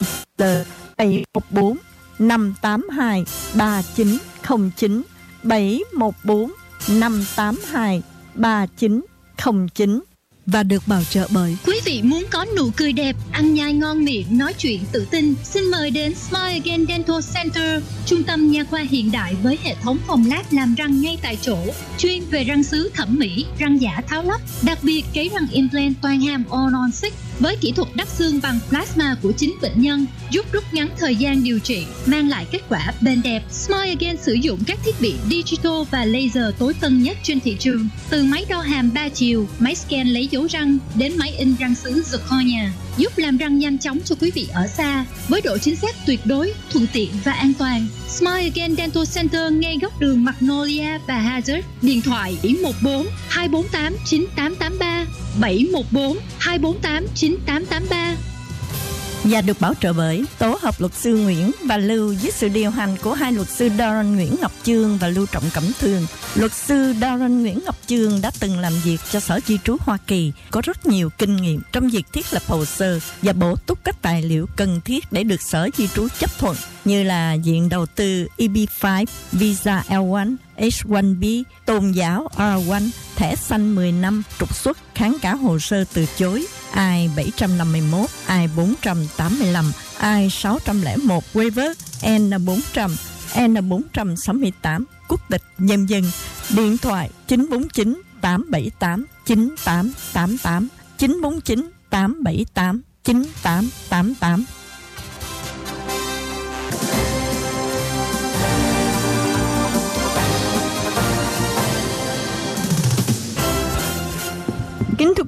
bảy một bốn năm tám hai ba chín không chín bảy một bốn năm tám hai ba chín không chín. Và được bảo trợ bởi quý vị muốn có nụ cười đẹp, ăn nhai ngon miệng, nói chuyện tự tin, xin mời đến Smile Again Dental Center, trung tâm nha khoa hiện đại với hệ thống phòng lab làm răng ngay tại chỗ, chuyên về răng sứ thẩm mỹ, răng giả tháo lắp, đặc biệt cấy răng implant toàn hàm orthodontic với kỹ thuật đắp xương bằng plasma của chính bệnh nhân, giúp rút ngắn thời gian điều trị, mang lại kết quả bền đẹp. Smile Again sử dụng các thiết bị digital và laser tối tân nhất trên thị trường, từ máy đo hàm ba chiều, máy scan lấy dấu răng đến máy in răng sứ zirconia, giúp làm răng nhanh chóng cho quý vị ở xa với độ chính xác tuyệt đối, thuận tiện và an toàn. Smile Again Dental Center ngay góc đường Magnolia và Hazard. Điện thoại bảy một bốn hai bốn tám chín tám tám ba bảy một bốn hai bốn tám chín tám tám ba. Và được bảo trợ bởi tổ hợp luật sư Nguyễn và Lưu dưới sự điều hành của hai luật sư Darren Nguyễn Ngọc Chương và Lưu Trọng Cẩm Thường. Luật sư Darren Nguyễn Ngọc Chương đã từng làm việc cho Sở Di trú Hoa Kỳ, có rất nhiều kinh nghiệm trong việc thiết lập hồ sơ và bổ túc các tài liệu cần thiết để được Sở Di trú chấp thuận, như là diện đầu tư E B năm, Visa L một, H một B, tôn giáo R một, thẻ xanh mười năm, trục xuất, kháng cả hồ sơ từ chối, I bảy năm mốt, I bốn tám lăm, I sáu không một waiver, N bốn trăm, N bốn sáu tám, quốc tịch nhân dân. Điện thoại chín bốn chín tám bảy tám chín tám tám tám, chín bốn chín tám bảy tám chín tám tám tám.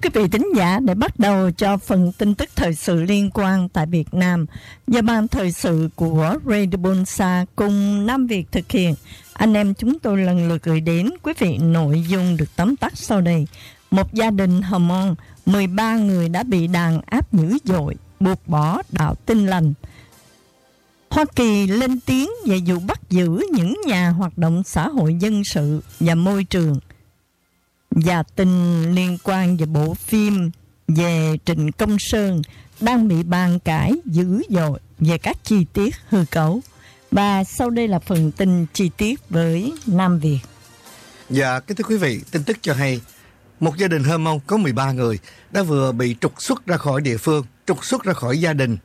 quý vị thính giả, để bắt đầu cho phần tin tức thời sự liên quan tại Việt Nam do ban thời sự của Radio Bonsa cùng Nam Việt thực hiện, anh em chúng tôi lần lượt gửi đến quý vị nội dung được tóm tắt sau đây. Một gia đình Hồng Môn, mười ba người đã bị đàn áp dữ dội, buộc bỏ đạo Tin Lành. Hoa Kỳ lên tiếng về vụ bắt giữ những nhà hoạt động xã hội dân sự và môi trường. Và tin liên quan về bộ phim về Trịnh Công Sơn đang bị bàn cãi dữ dội về các chi tiết hư cấu. Và sau đây là phần tin chi tiết với Nam Việt. Dạ, kính thưa quý vị, tin tức cho hay một gia đình Hơ Mông có mười ba người đã vừa bị trục xuất ra khỏi địa phương, trục xuất ra khỏi gia đình